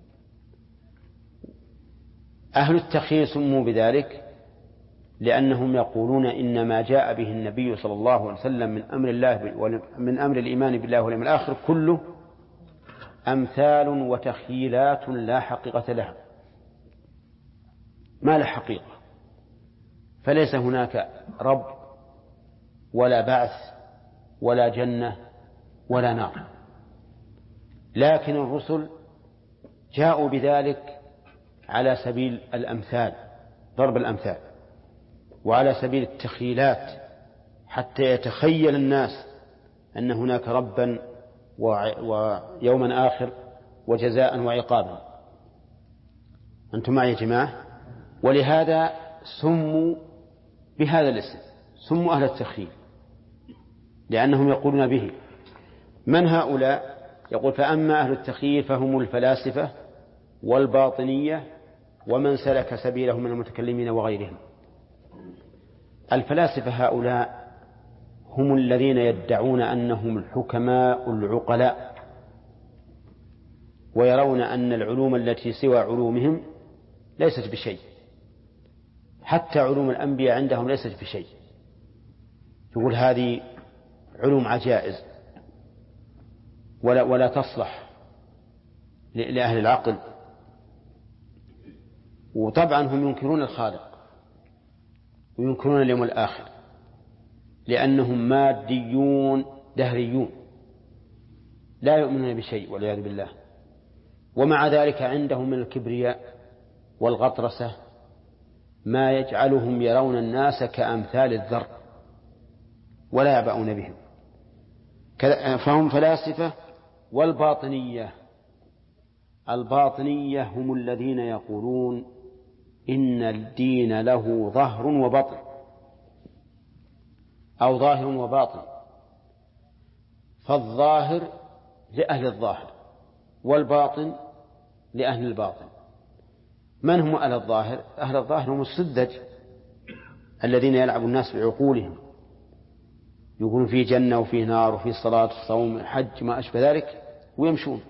أهل التخييل سموا بذلك لأنهم يقولون إن ما جاء به النبي صلى الله عليه وسلم من أمر الله من أمر الإيمان بالله واليوم الآخر كله أمثال وتخيلات لا حقيقة لها، ما لا حقيقة، فليس هناك رب ولا بعث ولا جنة ولا نار. لكن الرسل جاءوا بذلك على سبيل الأمثال، ضرب الأمثال، وعلى سبيل التخيلات حتى يتخيل الناس أن هناك ربا ويوما آخر وجزاء وعقابا. أنتم معي يا جماعة؟ ولهذا سموا بهذا الاسم، سموا أهل التخيل لأنهم يقولون به. من هؤلاء؟ يقول: فأما أهل التخيل فهم الفلاسفة والباطنية ومن سلك سبيلهم من المتكلمين وغيرهم. الفلاسفة هؤلاء هم الذين يدعون أنهم الحكماء العقلاء، ويرون أن العلوم التي سوى علومهم ليست بشيء، حتى علوم الأنبياء عندهم ليست بشيء. يقول هذه علوم عجائز ولا, ولا تصلح لأهل العقل. وطبعا هم ينكرون الخالق وينكرون اليوم الآخر لأنهم ماديون دهريون لا يؤمنون بشيء والعياذ بالله. ومع ذلك عندهم من الكبرياء والغطرسة ما يجعلهم يرون الناس كأمثال الذر ولا يعبؤون بهم. فهم فلاسفة. والباطنية، الباطنية هم الذين يقولون إن الدين له ظهر وبطن أو ظاهر وباطن، فالظاهر لأهل الظاهر والباطن لأهل الباطن. من هم أهل الظاهر؟ أهل الظاهر هم السذج الذين يلعب الناس بعقولهم، يقولون في جنة وفي نار وفي صلاة وصوم حج ما أشبه ذلك ويمشون،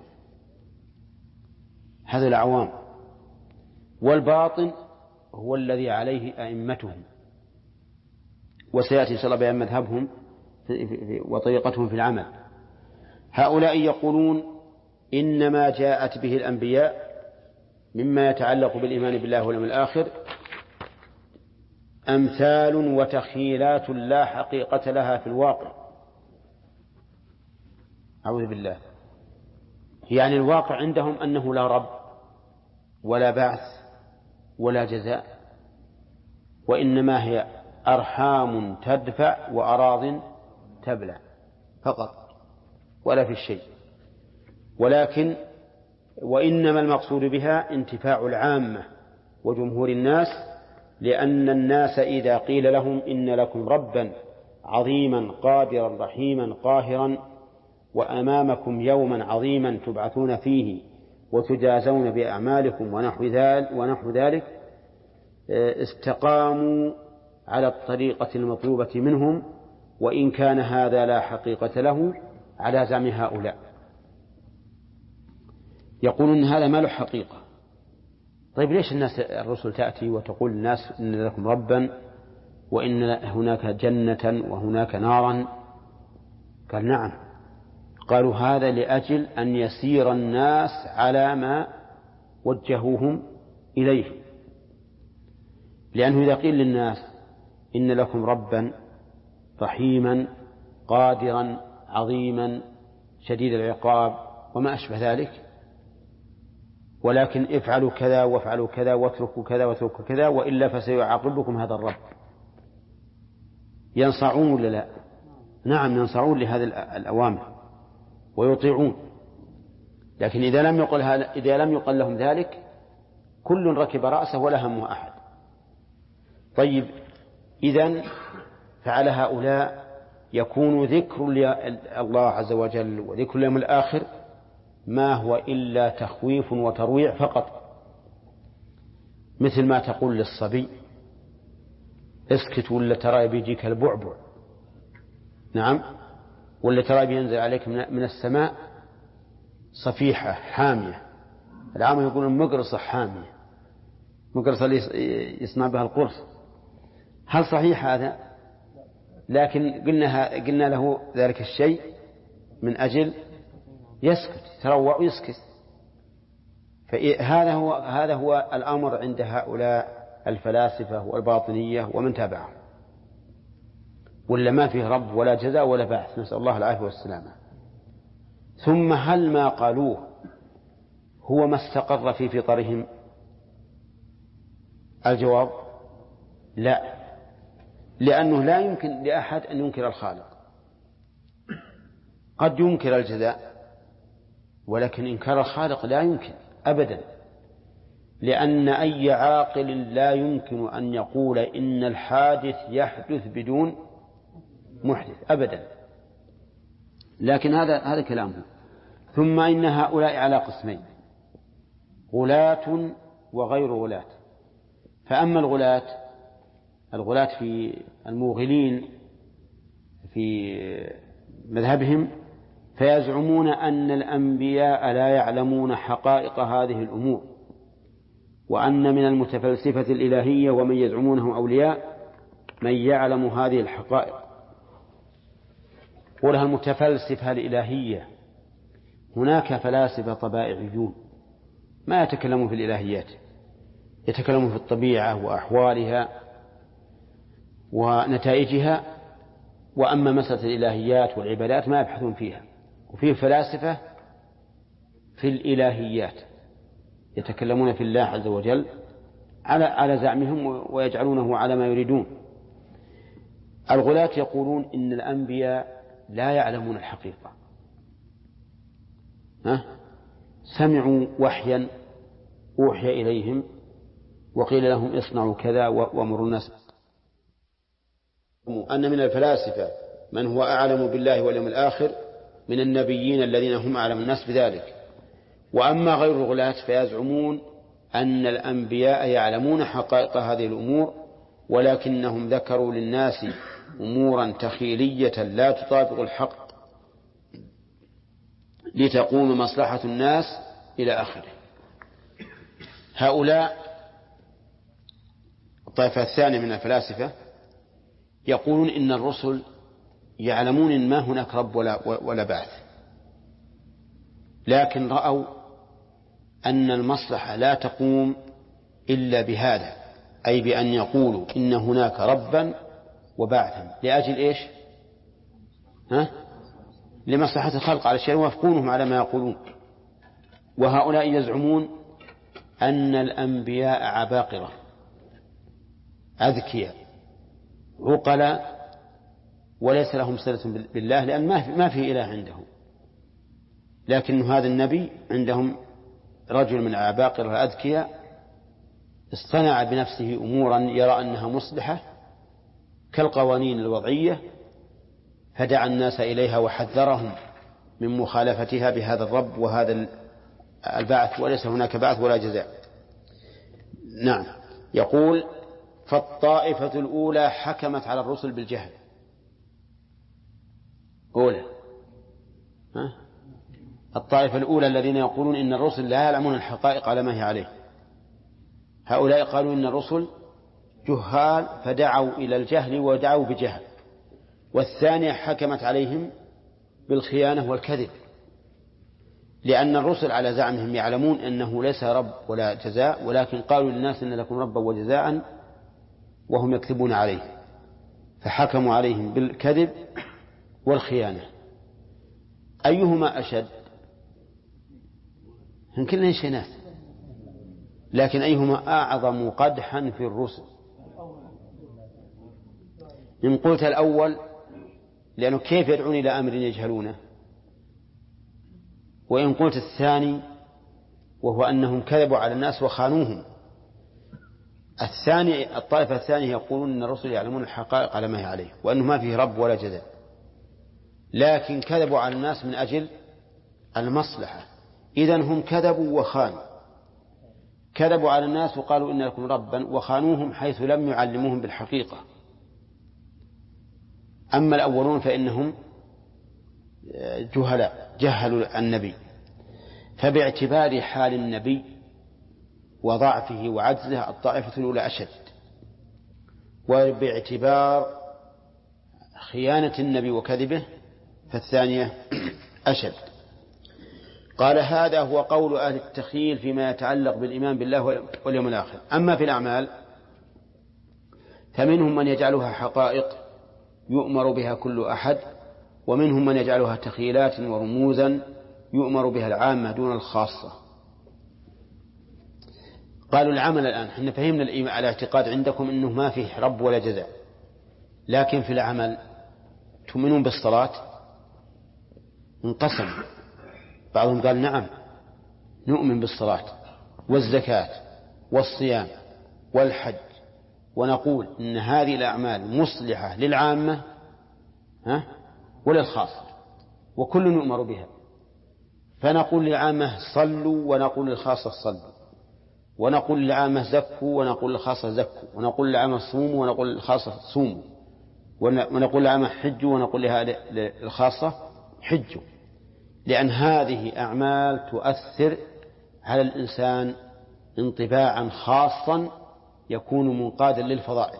هذا العوام. والباطن هو الذي عليه أئمتهم، وسيأتي إن شاء الله بيان مذهبهم وطريقتهم في العمل. هؤلاء يقولون إنما جاءت به الأنبياء مما يتعلق بالإيمان بالله واليوم الآخر أمثال وتخيلات لا حقيقة لها في الواقع. أعوذ بالله. يعني الواقع عندهم أنه لا رب ولا بعث ولا جزاء، وإنما هي أرحام تدفع وأراض تبلع فقط ولا في الشيء. ولكن وإنما المقصود بها انتفاع العامة وجمهور الناس، لأن الناس إذا قيل لهم إن لكم ربا عظيما قادرا رحيما قاهرا وأمامكم يوما عظيما تبعثون فيه وتجازون بأعمالكم ونحو ذلك, ونحو ذلك استقاموا على الطريقة المطلوبة منهم، وإن كان هذا لا حقيقة له على زعم هؤلاء. يقولون هذا ما له حقيقة. طيب ليش الناس الرسل تأتي وتقول الناس إن لكم ربا وإن هناك جنة وهناك نارا؟ قال نعم. قالوا هذا لأجل أن يسير الناس على ما وجهوهم إليه، لأنه إذا قيل للناس إن لكم ربا رحيما قادرا عظيما شديد العقاب وما أشبه ذلك، ولكن افعلوا كذا وافعلوا كذا واتركوا كذا واتركوا كذا وإلا فسيعاقبكم هذا الرب، ينصعون ولا لا؟ نعم ينصعون لهذه الأوامر ويطيعون. لكن إذا لم يقل إذا لم يقل لهم ذلك كل ركب رأسه ولا همه أحد. طيب، إذن فعلى هؤلاء يكون ذكر الله عز وجل وذكر اليوم الآخر ما هو إلا تخويف وترويع فقط، مثل ما تقول للصبي اسكت ولا ترى بيجيك البعبع، نعم، ولا ترى بينزل عليك من السماء صفيحة حامية. العام يقولون مقرصة حامية، مقرصة يصنع بها القرص. هل صحيح هذا؟ لكن قلنا قلنا له ذلك الشيء من أجل يسكت، تروع ويسكت. فهذا هو هذا هو الأمر عند هؤلاء الفلاسفة والباطنية ومن تابعهم، ولا ما فيه رب ولا جزاء ولا بعث، نسأل الله العافية والسلامة. ثم هل ما قالوه هو ما استقر في فطرهم؟ الجواب لا، لأنه لا يمكن لأحد أن ينكر الخالق. قد ينكر الجزاء، ولكن إنكار الخالق لا يمكن أبدا، لأن أي عاقل لا يمكن أن يقول إن الحادث يحدث بدون محدث أبدا. لكن هذا هذا كلامه. ثم إن هؤلاء على قسمين: غلاة وغير غلاة. فأما الغلاة الغلاة في الموغلين في مذهبهم فيزعمون أن الأنبياء لا يعلمون حقائق هذه الأمور، وأن من المتفلسفة الإلهية ومن يزعمونه أولياء من يعلم هذه الحقائق. ولها المتفلسفة الإلهية هناك فلاسفة طبائعيون ما يتكلمون في الإلهيات، يتكلمون في الطبيعة وأحوالها ونتائجها، وأما مسألة الإلهيات والعبادات ما يبحثون فيها. وفيه فلاسفة في الإلهيات يتكلمون في الله عز وجل على على زعمهم ويجعلونه على ما يريدون. الغلاة يقولون إن الأنبياء لا يعلمون الحقيقة، ها؟ سمعوا وحيا أوحي إليهم وقيل لهم اصنعوا كذا وأمروا الناس. أن من الفلاسفة من هو أعلم بالله واليوم الآخر من النبيين الذين هم أعلم الناس بذلك. وأما غير الغلاة فيزعمون أن الأنبياء يعلمون حقائق هذه الأمور، ولكنهم ذكروا للناس أمورا تخيلية لا تطابق الحق لتقوم مصلحة الناس إلى آخره. هؤلاء الطائفة الثانية من الفلاسفة يقولون إن الرسل يعلمون إن ما هناك رب ولا, ولا بعث، لكن رأوا أن المصلحة لا تقوم إلا بهذا، أي بأن يقولوا إن هناك ربا وبعثا لأجل إيش؟ ها؟ لمصلحة الخلق على الشيء ويوافقونهم على ما يقولون. وهؤلاء يزعمون أن الأنبياء عباقرة أذكياء عقلاء وليس لهم صلة بالله، لأن ما في إله عندهم، لكن هذا النبي عندهم رجل من عباقرة أذكياء اصطنع بنفسه أمورا يرى أنها مصلحة كالقوانين الوضعية، فدعا الناس إليها وحذرهم من مخالفتها بهذا الرب وهذا البعث، وليس هناك بعث ولا جزاء. نعم. يقول: فالطائفة الأولى حكمت على الرسل بالجهل. أولى ها؟ الطائفة الأولى الذين يقولون إن الرسل لا يعلمون الحقائق على ما هي عليه، هؤلاء قالوا إن الرسل جهال فدعوا إلى الجهل ودعوا بجهل. والثانية حكمت عليهم بالخيانة والكذب، لأن الرسل على زعمهم يعلمون أنه ليس رب ولا جزاء، ولكن قالوا للناس إن لكم ربا وجزاء وهم يكذبون عليه، فحكموا عليهم بالكذب والخيانة. أيهما أشد؟ هم كلهم شينات، لكن أيهما أعظم قدحا في الرسل؟ إن قلت الأول لأنه كيف يدعون إلى أمر يجهلونه، وإن قلت الثاني وهو أنهم كذبوا على الناس وخانوهم، الثاني الطائفة الثانية يقولون أن الرسل يعلمون الحقائق على ما هي عليه وأنه ما فيه رب ولا جزاء، لكن كذبوا على الناس من أجل المصلحة. إذن هم كذبوا وخانوا، كذبوا على الناس وقالوا إن لكم ربا، وخانوهم حيث لم يعلموهم بالحقيقة. أما الأولون فإنهم جهلاء جهلوا النبي، فباعتبار حال النبي وضعفه وعجزه الطائفة الأولى أشد، وباعتبار خيانة النبي وكذبه فالثانية أشد. قال هذا هو قول أهل التخيل فيما يتعلق بالإيمان بالله واليوم الآخر. أما في الأعمال فمنهم من يجعلها حقائق يؤمر بها كل أحد، ومنهم من يجعلها تخيلات ورموزا يؤمر بها العامة دون الخاصة. قالوا العمل الآن احنا فهمنا الإيمان على اعتقاد عندكم أنه ما فيه رب ولا جزاء، لكن في العمل تؤمنون بالصلاة؟ انقسم، بعضهم قال نعم نؤمن بالصلاة والزكاة والصيام والحج، ونقول إن هذه الأعمال مصلحة للعامة ها وللخاصة وكل يؤمر بها، فنقول للعامة صلوا ونقول للخاصة صلوا، ونقول للعامة زكوا ونقول للخاصة زكوا، ونقول للعامة صوموا ونقول للخاصة صوموا، ونقول للعامة حجوا ونقول للخاصة حجوا، لأن هذه أعمال تؤثر على الإنسان انطباعا خاصا يكون منقادا للفضائل،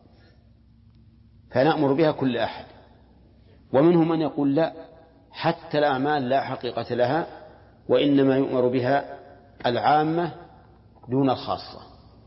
فنأمر بها كل أحد. ومنهم من يقول لا، حتى الأعمال لا حقيقة لها، وإنما يؤمر بها العامة دون الخاصة.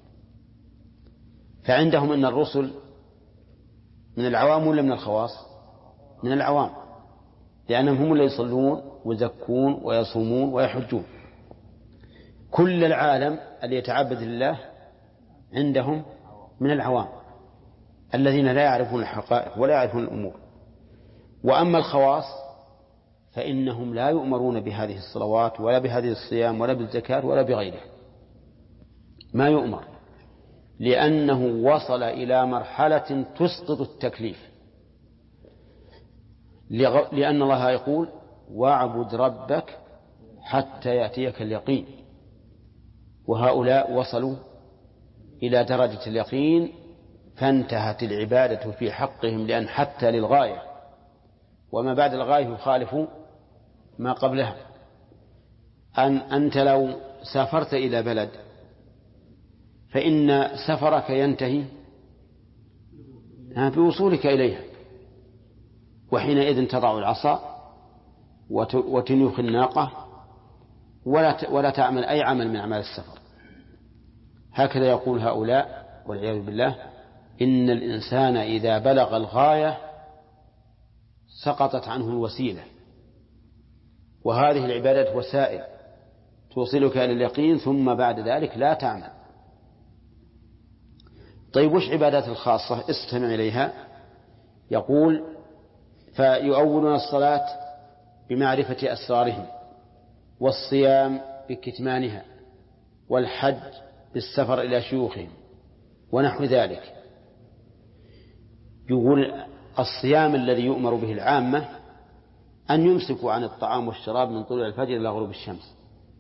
فعندهم أن الرسل من العوام ولا من الخواص؟ من العوام، لأنهم هم اللي يصلون ويزكون ويصومون ويحجون. كل العالم اللي يتعبد لله عندهم من العوام الذين لا يعرفون الحقائق ولا يعرفون الأمور. وأما الخواص فإنهم لا يؤمرون بهذه الصلوات ولا بهذه الصيام ولا بالزكاة ولا بغيره، ما يؤمر، لأنه وصل إلى مرحلة تسقط التكليف، لأن الله يقول واعبد ربك حتى يأتيك اليقين، وهؤلاء وصلوا إلى درجة اليقين فانتهت العبادة في حقهم، لأن حتى للغاية وما بعد الغاية يخالف ما قبلها. أن أنت لو سافرت إلى بلد فإن سفرك ينتهي بوصولك إليها، وحينئذ تضع العصا وتنيخ الناقة ولا ولا تعمل أي عمل من أعمال السفر. هكذا يقول هؤلاء والعياذ بالله إن الإنسان إذا بلغ الغاية سقطت عنه الوسيلة، وهذه العبادة وسائل توصلك إلى اليقين ثم بعد ذلك لا تعمل. طيب وش عبادات الخاصة؟ استمع إليها. يقول فيؤولون الصلاة بمعرفة أسرارهم، والصيام بكتمانها، والحج بالسفر إلى شيوخهم ونحو ذلك. يقول الصيام الذي يؤمر به العامة أن يمسكوا عن الطعام والشراب من طلوع الفجر إلى غروب الشمس،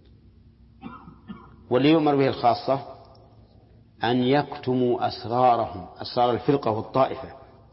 واللي يؤمر به الخاصة أن يكتموا أسرارهم، أسرار الفرقة والطائفة.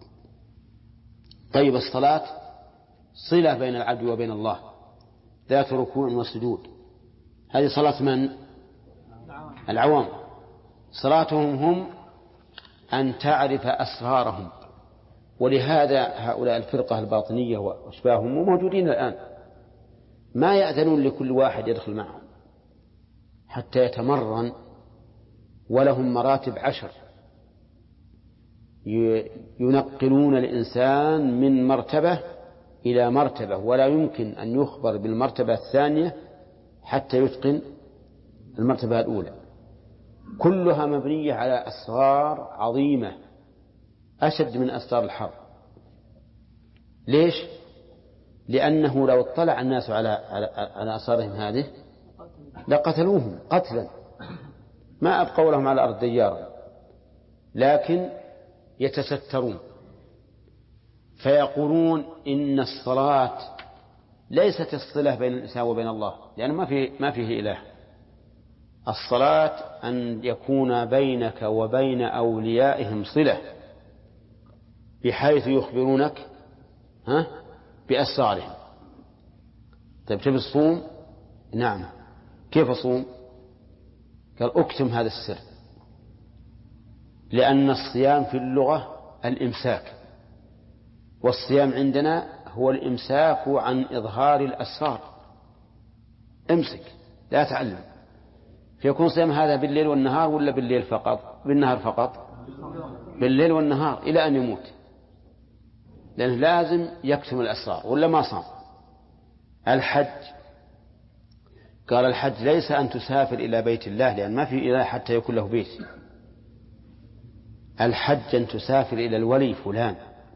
طيب الصلاة صلة بين العبد وبين الله، ذات ركوع وسجود، هذه صلاة من؟ العوام. صلاتهم هم أن تعرف أسرارهم، ولهذا هؤلاء الفرقة الباطنية وأشباههم موجودين الآن ما يأذنون لكل واحد يدخل معهم حتى يتمرن، ولهم مراتب عشر ينقلون الإنسان من مرتبة إلى مرتبة، ولا يمكن أن يخبر بالمرتبة الثانية حتى يتقن المرتبة الأولى. كلها مبنية على أسرار عظيمة أشد من أسرار الحرب. ليش؟ لأنه لو اطلع الناس على على آثارهم هذه لقتلوهم قتلا، ما أبقوا لهم على الأرض ديارا، لكن يتسترون فيقولون إن الصلاة ليست الصلة بين الإنسان وبين الله، لأنه ما فيه ما فيه إله. الصلاة أن يكون بينك وبين أوليائهم صلة، بحيث يخبرونك ها بأسرارهم. طيب تبي الصوم؟ نعم. كيف أصوم؟ قال أكتم هذا السر، لأن الصيام في اللغة الإمساك، والصيام عندنا هو الإمساك عن إظهار الأسرار. امسك لا تعلم. فيكون صيام هذا بالليل والنهار ولا بالليل فقط؟ بالنهار فقط؟ بالليل والنهار إلى أن يموت، لأنه لازم يكتم الأسرار ولا ما صام. الحج قال الحج ليس أن تسافر إلى بيت الله، لأن ما في إله حتى يكون له بيت. الحج أن تسافر إلى الولي فلان،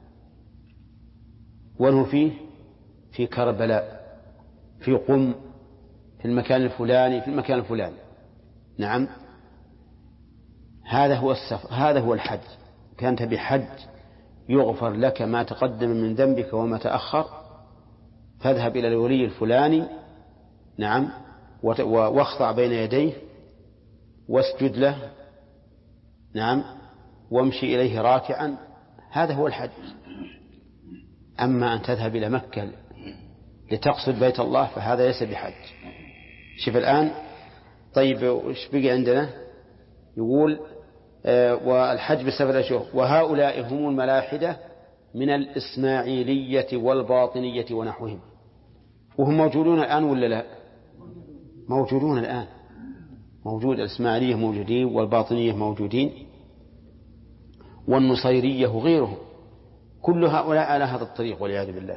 وله فيه في كربلاء، في قم، في المكان الفلاني، في المكان الفلاني. نعم، هذا هو السفر، هذا هو الحج. كانت بحج يغفر لك ما تقدم من ذنبك وما تأخر، فاذهب إلى الولي الفلاني، نعم، واخضع بين يديه واسجد له، نعم، وامشي إليه راكعا. هذا هو الحج. أما أن تذهب إلى مكة لتقصد بيت الله فهذا ليس بحج. شوف الآن. طيب وش بقي عندنا؟ يقول آه والحج بسبب أشهر، وهؤلاء هم الملاحدة من الإسماعيلية والباطنية ونحوهم. وهم موجودون الآن ولا لا؟ موجودون الآن، موجود. الإسماعيلية موجودين، والباطنية موجودين، والنصيرية وغيرهم، كل هؤلاء على هذا الطريق والعياذ بالله.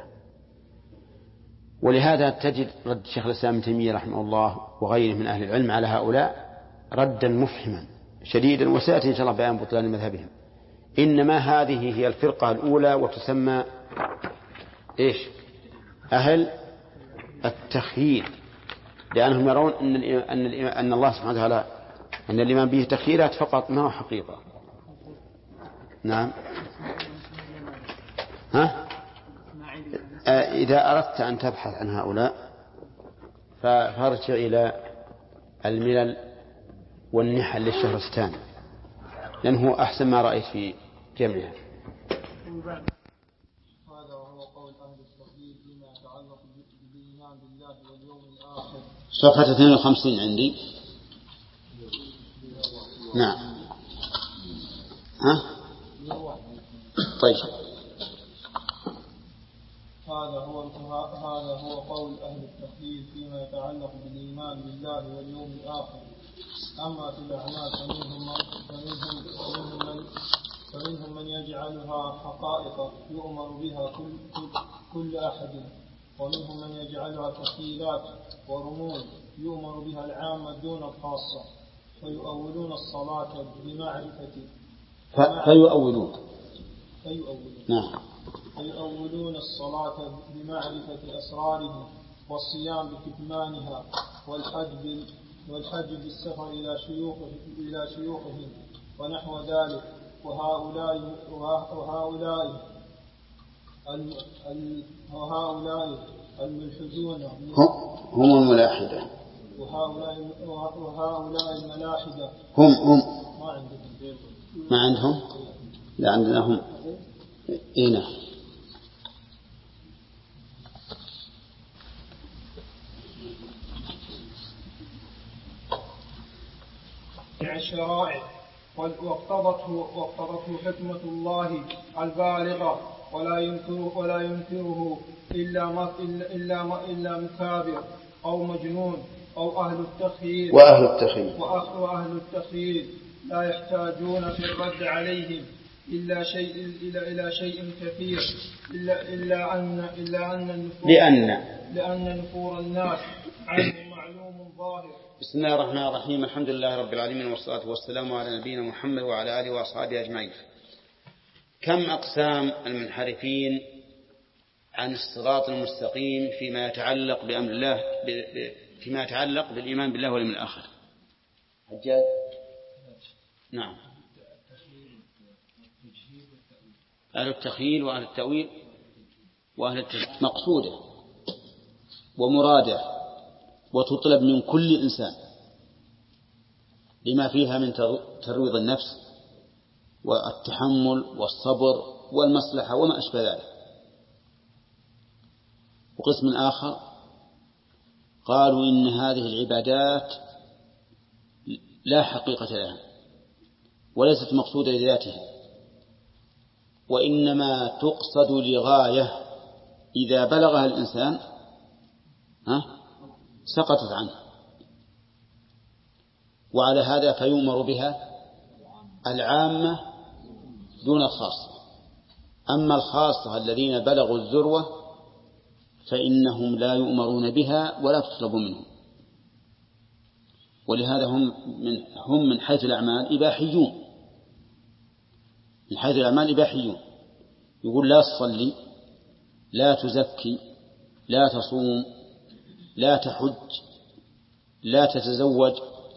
ولهذا تجد رد شيخ الإسلام ابن تيمية رحمه الله وغيره من أهل العلم على هؤلاء ردا مفحما شديدا، وسيأتي إن شاء الله بيان بطلان مذهبهم. إنما هذه هي الفرقة الأولى، وتسمى إيش؟ أهل التخيير، لأنهم يرون أن أن أن الله سبحانه وتعالى أن الإيمان به تخييرات فقط، ما هو حقيقة. نعم. ها؟ إذا أردت أن تبحث عن هؤلاء فارجع إلى الملل والنحل للشهرستاني، لأنه أحسن ما رأيت في جمعها. هذا وهو قول أهل التوحيد فيما يتعلق بالإيمان بالله واليوم الآخر. صفحة اثنين وخمسين عندي. نعم. ها؟ طيب. هذا هو هذا هو قول أهل التوحيد فيما يتعلق بالإيمان بالله واليوم الآخر. أما في الأعمال فمنهم فمنهم فمنهم من فمنهم من يجعلها حقائق يؤمر بها كل كل أحد، ومنهم من يجعلها تخيلات ورموز يؤمر بها العامة دون الخاصة، فيؤولون الصلاة بمعرفة فيؤولون فيؤولون نعم فيؤولون الصلاة بمعرفة أسرارهم، والصيام بكتمانها، والحج والحج بالسفر إلى شيوخ إلى شيوخهم ونحو ذلك. وهؤلاء وهؤلاء وهؤلاء الملحدون هم الملاحدة، وهؤلاء وهؤلاء الملاحدة هم هم ما عندهم ما عندهم لا عندنا هم. إينا الشرائع، واقتضته واقتضته حكمة الله البالغة، ولا ينكره ولا ينكره إلا ما إلا ما إلا مكابر أو مجنون أو أهل التخيير. وأهل التخيير وأهل التخيير لا يحتاجون في الرد عليهم إلا شيء إلى إلى شيء كثير، إلا إلا أن إلا أن النفور لأن لأن نفور الناس عنه معلوم ظاهر. بسم الله الرحمن الرحيم. الحمد لله رب العالمين، والصلاة والسلام على نبينا محمد وعلى آله وأصحابه أجمعين. كم أقسام المنحرفين عن الصراط المستقيم فيما يتعلق بأمر الله، فيما يتعلق بالإيمان بالله واليوم الآخر. حجاج. نعم. أهل التخييل وأهل التأويل وأهل التجهيل مقصودة ومرادة وتطلب من كل إنسان لما فيها من ترويض النفس والتحمل والصبر والمصلحة وما أشبه ذلك. وقسم آخر قالوا إن هذه العبادات لا حقيقة لها وليست مقصودة لذاتها، وإنما تقصد لغاية إذا بلغها الإنسان ها سقطت عنه، وعلى هذا فيؤمر بها العامة دون الخاصة. أما الخاصة الذين بلغوا الذروة فإنهم لا يؤمرون بها ولا تطلب منهم، ولهذا هم من, هم من حيث الأعمال إباحيون. من حيث الأعمال إباحيون، يقول لا تصلي، لا تزكي، لا تصوم، لا تحج، لا تتزوج،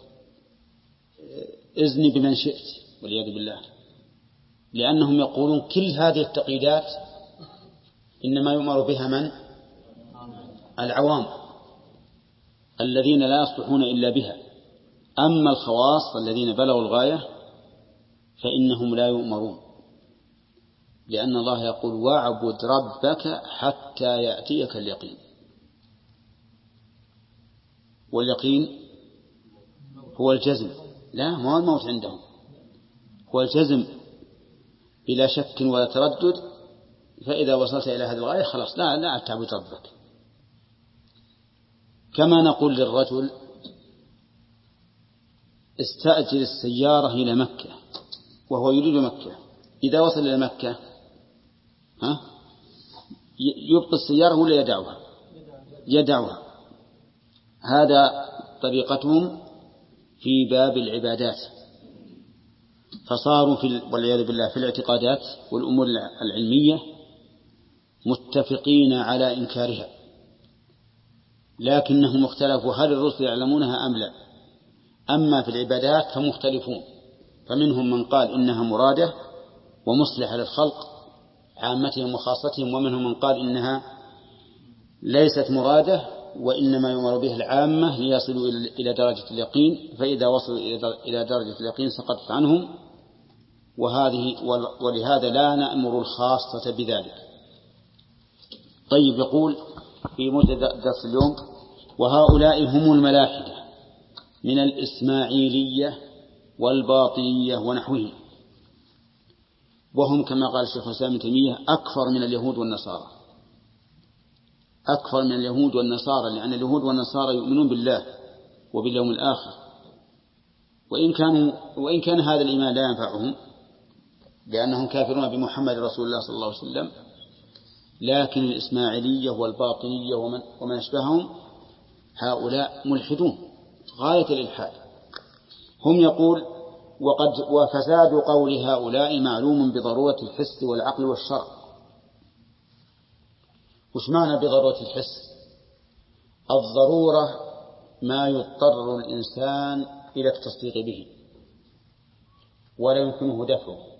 إذن بمن شئت والعياذ بالله، لأنهم يقولون كل هذه التقييدات إنما يؤمر بها من؟ العوام الذين لا يصلحون إلا بها. أما الخواص الذين بلغوا الغاية فإنهم لا يؤمرون، لأن الله يقول واعبد ربك حتى يأتيك اليقين. واليقين هو الجزم، لا ما هو الموت عندهم، هو الجزم بلا شك ولا تردد. فإذا وصلت إلى هذه الغاية خلاص لا لا تعبد ربك. كما نقول للرجل استأجر السيارة إلى مكة وهو يريد مكة، إذا وصل إلى مكة ها يبقي السيارة ولا يدعوها؟ يدعوها. هذا طريقتهم في باب العبادات، فصاروا في والعياذ بالله في الاعتقادات والأمور العلمية متفقين على إنكارها، لكنهم اختلفوا هل الرسل يعلمونها أم لا. أما في العبادات فمختلفون، فمنهم من قال إنها مرادة ومصلحة للخلق عامتهم وخاصتهم، ومنهم من قال إنها ليست مرادة وإنما يؤمر بها العامة ليصلوا إلى درجة اليقين، فإذا وصلوا إلى درجة اليقين سقطت عنهم. وهذه ولهذا لا نأمر الخاصة بذلك. طيب، يقول في مدة درس اليوم: وهؤلاء هم الملاحدة من الإسماعيلية والباطنية ونحوهم، وهم كما قال الشيخ الإسلام ابن تيمية أكثر من اليهود والنصارى، أكثر من اليهود والنصارى، لأن اليهود والنصارى يؤمنون بالله وباليوم الآخر، وإن كانوا وإن كان هذا الإيمان لا ينفعهم لأنهم كافرون بمحمد رسول الله صلى الله عليه وسلم، لكن الإسماعيلية والباطنية ومن, ومن أشبههم هؤلاء ملحدون غاية الإلحاد. هم يقول وقد وفساد قول هؤلاء معلوم بضرورة الحس والعقل والشرع. وش معنى بضرورة الحس؟ الضرورة ما يضطر الإنسان إلى التصديق به ولا يمكنه دفعه،